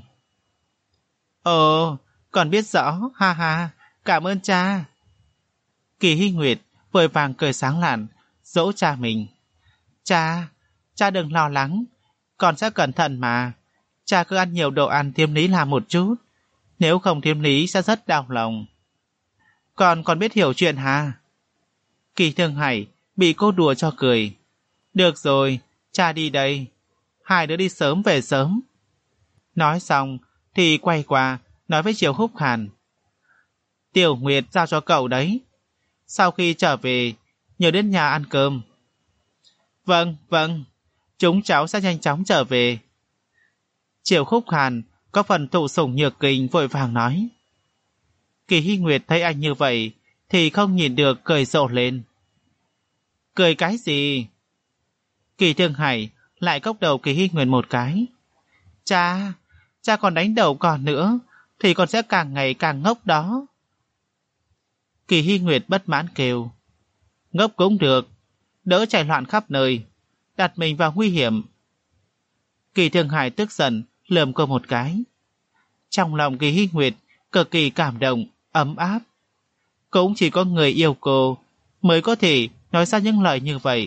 Ồ, con biết rõ, ha ha, cảm ơn cha. Kỳ Hy Nguyệt vội vàng cười sáng lạn, dỗ cha mình. Cha, cha đừng lo lắng, con sẽ cẩn thận mà. Cha cứ ăn nhiều đồ ăn Thiêm Lý làm một chút, nếu không Thiêm Lý sẽ rất đau lòng. Con còn biết hiểu chuyện hả? Kỳ Thương Hải bị cô đùa cho cười. Được rồi, cha đi đây. Hai đứa đi sớm về sớm. Nói xong thì quay qua nói với Triệu Khúc Hàn. Tiểu Nguyệt giao cho cậu đấy. Sau khi trở về, nhớ đến nhà ăn cơm. Vâng, vâng, chúng cháu sẽ nhanh chóng trở về. Triệu Khúc Hàn có phần thụ sủng nhược kinh vội vàng nói. Kỳ Hy Nguyệt thấy anh như vậy thì không nhìn được cười rộ lên. Cười cái gì? Kỳ Thương Hải lại cốc đầu Kỳ Hy Nguyệt một cái. Cha, cha còn đánh đầu con nữa thì con sẽ càng ngày càng ngốc đó. Kỳ Hy Nguyệt bất mãn kêu. Ngốc cũng được, đỡ chạy loạn khắp nơi, đặt mình vào nguy hiểm. Kỳ Thương Hải tức giận lườm cô một cái. Trong lòng Kỳ Hy Nguyệt cực kỳ cảm động, ấm áp. Cũng chỉ có người yêu cô mới có thể nói ra những lời như vậy.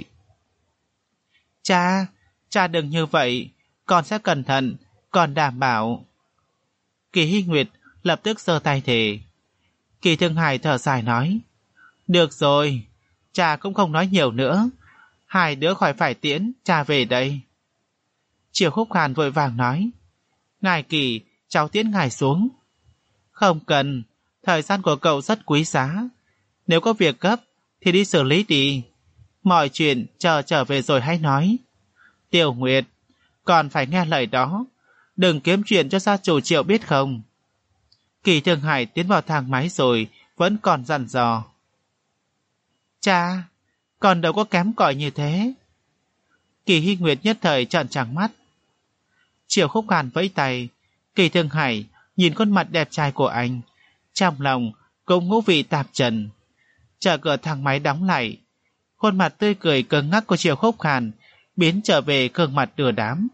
Cha, cha đừng như vậy, con sẽ cẩn thận, con đảm bảo. Kỳ Hy Nguyệt lập tức giơ tay thề. Kỳ Thương Hải thở dài nói. Được rồi, cha cũng không nói nhiều nữa. Hai đứa khỏi phải tiễn, cha về đây. Triệu Khúc Hàn vội vàng nói. Ngài Kỳ, cháu tiễn ngài xuống. Không cần, thời gian của cậu rất quý giá. Nếu có việc gấp thì đi xử lý đi. Mọi chuyện chờ trở về rồi hãy nói. Tiểu Nguyệt, còn phải nghe lời đó. Đừng kiếm chuyện cho gia chủ Triệu biết không. Kỳ Thương Hải tiến vào thang máy rồi vẫn còn dặn dò. Cha, con đâu có kém cỏi như thế. Kỳ Hy Nguyệt nhất thời trợn trắng mắt. Triệu Khúc Hàn vẫy tay. Kỳ Thương Hải nhìn khuôn mặt đẹp trai của anh, trong lòng cũng ngũ vị tạp trần. Chờ cửa thang máy đóng lại, khuôn mặt tươi cười cứng ngắc của Triệu Khúc Hàn biến trở về gương mặt đưa đám.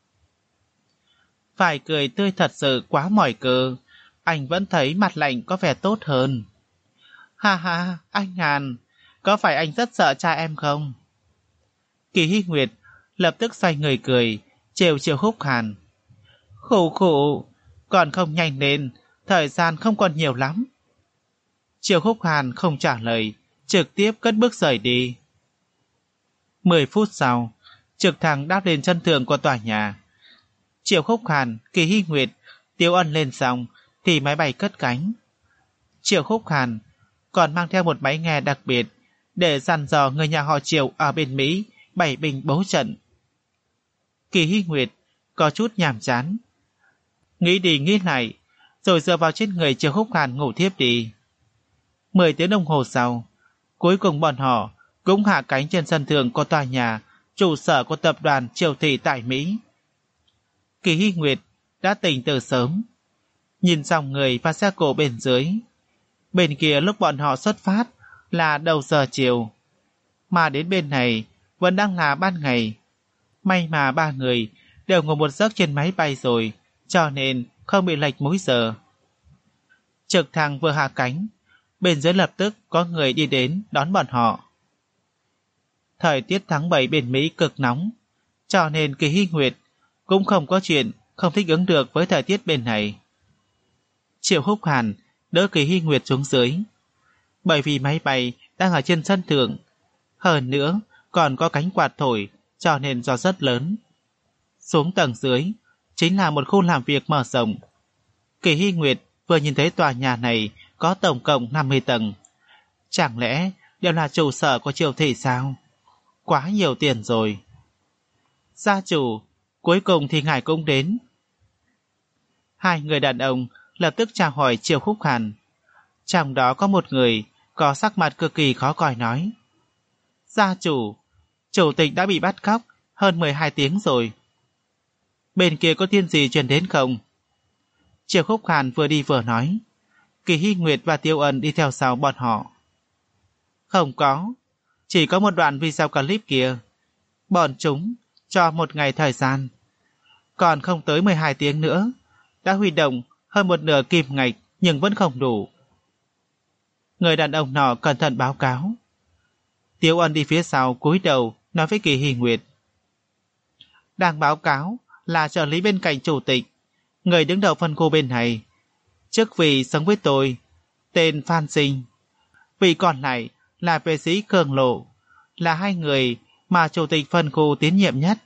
Phải cười tươi thật sự quá mỏi cơ, anh vẫn thấy mặt lạnh có vẻ tốt hơn. Ha ha, anh Hàn, có phải anh rất sợ cha em không? Kỳ Hy Nguyệt lập tức xoay người cười, trêu Triệu Khúc Hàn. Khủ khủ, còn không nhanh lên, thời gian không còn nhiều lắm. Triệu Khúc Hàn không trả lời, trực tiếp cất bước rời đi. Mười phút sau, trực thăng đáp lên chân thượng của tòa nhà. Triệu Khúc Hàn, Kỳ Hy Nguyệt, Tiêu Ân lên xong thì máy bay cất cánh. Triệu Khúc Hàn còn mang theo một máy nghe đặc biệt để dặn dò người nhà họ Triệu ở bên Mỹ bảy binh bố trận. Kỳ Hy Nguyệt có chút nhàm chán, nghĩ đi nghĩ lại, rồi dựa vào trên người Triệu Khúc Hàn ngủ thiếp đi. Mười tiếng đồng hồ sau, cuối cùng bọn họ cũng hạ cánh trên sân thượng của tòa nhà trụ sở của tập đoàn Triều Thị tại Mỹ. Kỳ Hy Nguyệt đã tỉnh từ sớm, nhìn dòng người và xe cộ bên dưới. Bên kia lúc bọn họ xuất phát là đầu giờ chiều, mà đến bên này vẫn đang là ban ngày. May mà ba người đều ngủ một giấc trên máy bay rồi, cho nên không bị lệch múi giờ. Trực thăng vừa hạ cánh, bên dưới lập tức có người đi đến đón bọn họ. Thời tiết tháng bảy bên Mỹ cực nóng, cho nên Kỳ Hy Nguyệt cũng không có chuyện không thích ứng được với thời tiết bên này. Triệu Khúc Hàn đỡ Kỳ Hy Nguyệt xuống dưới, bởi vì máy bay đang ở trên sân thượng, hơn nữa còn có cánh quạt thổi, cho nên gió rất lớn. Xuống tầng dưới chính là một khu làm việc mở rộng. Kỳ Hy Nguyệt vừa nhìn thấy tòa nhà này có tổng cộng năm mươi tầng. Chẳng lẽ đều là trụ sở của Triều Thị sao? Quá nhiều tiền rồi. Gia chủ, cuối cùng thì ngài cũng đến. Hai người đàn ông lập tức chào hỏi Triệu Khúc Hàn. Trong đó có một người có sắc mặt cực kỳ khó coi nói: Gia chủ, chủ tịch đã bị bắt cóc hơn mười hai tiếng rồi. Bên kia có tin gì truyền đến không? Triệu Khúc Hàn vừa đi vừa nói. Kỳ Hy Nguyệt và Tiêu Ân đi theo sau bọn họ. Không có, chỉ có một đoạn video clip kia. Bọn chúng cho một ngày thời gian, còn không tới mười hai tiếng nữa, đã huy động hơn một nửa kim ngạch nhưng vẫn không đủ. Người đàn ông nọ cẩn thận báo cáo. Tiêu Ân đi phía sau cúi đầu nói với Kỳ Hy Nguyệt. Đang báo cáo là trợ lý bên cạnh chủ tịch, người đứng đầu phân khu bên này. Chức vị sống với tôi, tên Phan Sinh. Vị còn lại là vệ sĩ Cường Lộ, là hai người mà chủ tịch phân khu tín nhiệm nhất.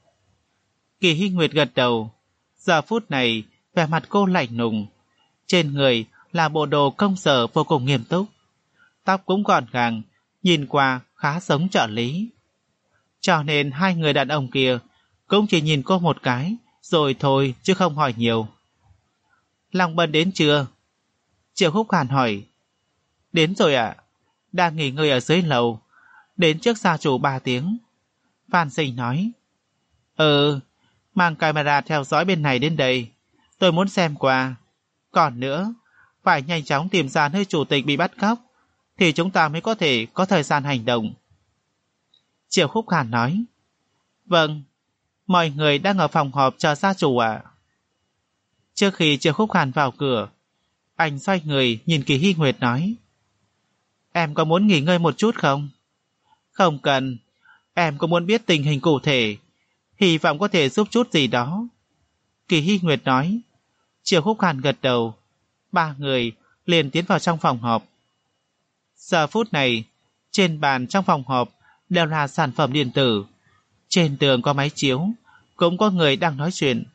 Kỳ Hy Nguyệt gật đầu. Giờ phút này vẻ mặt cô lạnh lùng, trên người là bộ đồ công sở vô cùng nghiêm túc, tóc cũng gọn gàng, nhìn qua khá giống trợ lý. Cho nên hai người đàn ông kia cũng chỉ nhìn cô một cái rồi thôi, chứ không hỏi nhiều. Long Bân đến chưa? Triệu Khúc Hàn hỏi. Đến rồi ạ, đang nghỉ ngơi ở dưới lầu, đến trước gia chủ ba tiếng. Phan Sinh nói. Ừ, mang camera theo dõi bên này đến đây, tôi muốn xem qua. Còn nữa, phải nhanh chóng tìm ra nơi chủ tịch bị bắt cóc, thì chúng ta mới có thể có thời gian hành động. Triệu Khúc Hàn nói. Vâng, mọi người đang ở phòng họp chờ gia chủ ạ. Trước khi Triệu Khúc Hàn vào cửa, anh xoay người nhìn Kỳ Hy Nguyệt nói. Em có muốn nghỉ ngơi một chút không? Không cần, em có muốn biết tình hình cụ thể, hy vọng có thể giúp chút gì đó. Kỳ Hy Nguyệt nói. Triệu Khúc Hàn gật đầu. Ba người liền tiến vào trong phòng họp. Giờ phút này, trên bàn trong phòng họp đều là sản phẩm điện tử. Trên tường có máy chiếu, cũng có người đang nói chuyện.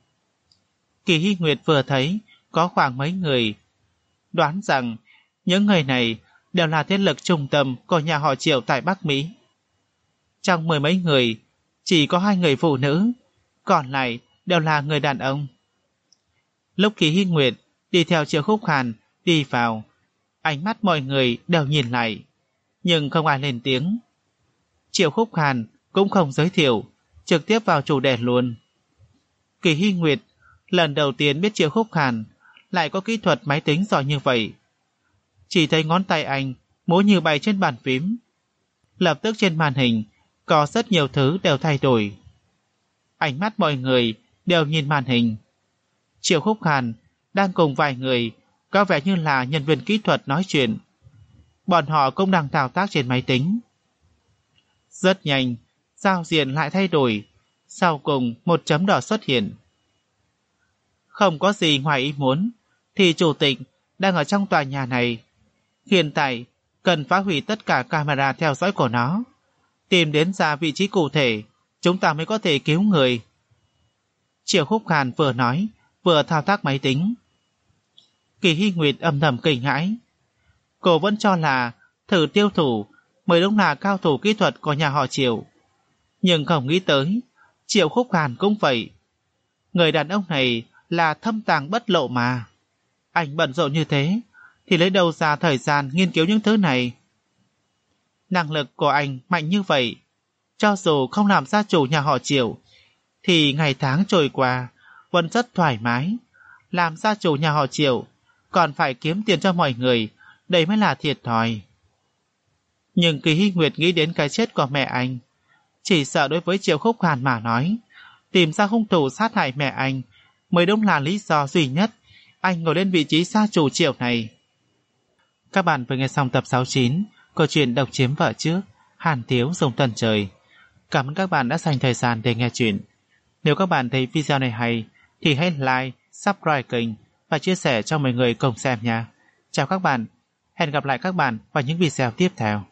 Kỳ Hy Nguyệt vừa thấy có khoảng mấy người, đoán rằng những người này đều là thế lực trung tâm của nhà họ Triệu tại Bắc Mỹ. Trong mười mấy người, chỉ có hai người phụ nữ, còn lại đều là người đàn ông. Lúc Kỳ Hy Nguyệt đi theo Triệu Khúc Hàn đi vào, ánh mắt mọi người đều nhìn lại, nhưng không ai lên tiếng. Triệu Khúc Hàn cũng không giới thiệu, trực tiếp vào chủ đề luôn. Kỳ Hy Nguyệt lần đầu tiên biết Triệu Khúc Hàn lại có kỹ thuật máy tính giỏi như vậy. Chỉ thấy ngón tay anh múa như bay trên bàn phím. Lập tức trên màn hình có rất nhiều thứ đều thay đổi. Ánh mắt mọi người đều nhìn màn hình. Triệu Khúc Hàn đang cùng vài người có vẻ như là nhân viên kỹ thuật nói chuyện. Bọn họ cũng đang thao tác trên máy tính. Rất nhanh, giao diện lại thay đổi. Sau cùng một chấm đỏ xuất hiện. Không có gì ngoài ý muốn, thì chủ tịch đang ở trong tòa nhà này. Hiện tại cần phá hủy tất cả camera theo dõi của nó, tìm đến ra vị trí cụ thể, chúng ta mới có thể cứu người. Triệu Khúc Hàn vừa nói vừa thao tác máy tính. Kỳ Hy Nguyệt âm thầm kinh hãi. Cô vẫn cho là thử tiêu thủ mới đúng là cao thủ kỹ thuật của nhà họ Triệu, nhưng không nghĩ tới Triệu Khúc Hàn cũng vậy. Người đàn ông này là thâm tàng bất lộ mà. Anh bận rộn như thế thì lấy đâu ra thời gian nghiên cứu những thứ này. Năng lực của anh mạnh như vậy, cho dù không làm gia chủ nhà họ Triệu thì ngày tháng trôi qua vẫn rất thoải mái. Làm gia chủ nhà họ Triệu còn phải kiếm tiền cho mọi người, đây mới là thiệt thòi. Nhưng Kỳ Hy Nguyệt nghĩ đến cái chết của mẹ anh. Chỉ sợ đối với Triệu Khúc Hàn mà nói, tìm ra hung thủ sát hại mẹ anh mới đúng là lý do duy nhất anh ngồi lên vị trí gia chủ Triệu này. Các bạn vừa nghe xong tập sáu mươi chín câu chuyện Độc Chiếm Vợ Trước, Hàn Thiếu Dùng Tần Trời. Cảm ơn các bạn đã dành thời gian để nghe chuyện. Nếu các bạn thấy video này hay thì hãy like, subscribe kênh và chia sẻ cho mọi người cùng xem nha. Chào các bạn, hẹn gặp lại các bạn vào những video tiếp theo.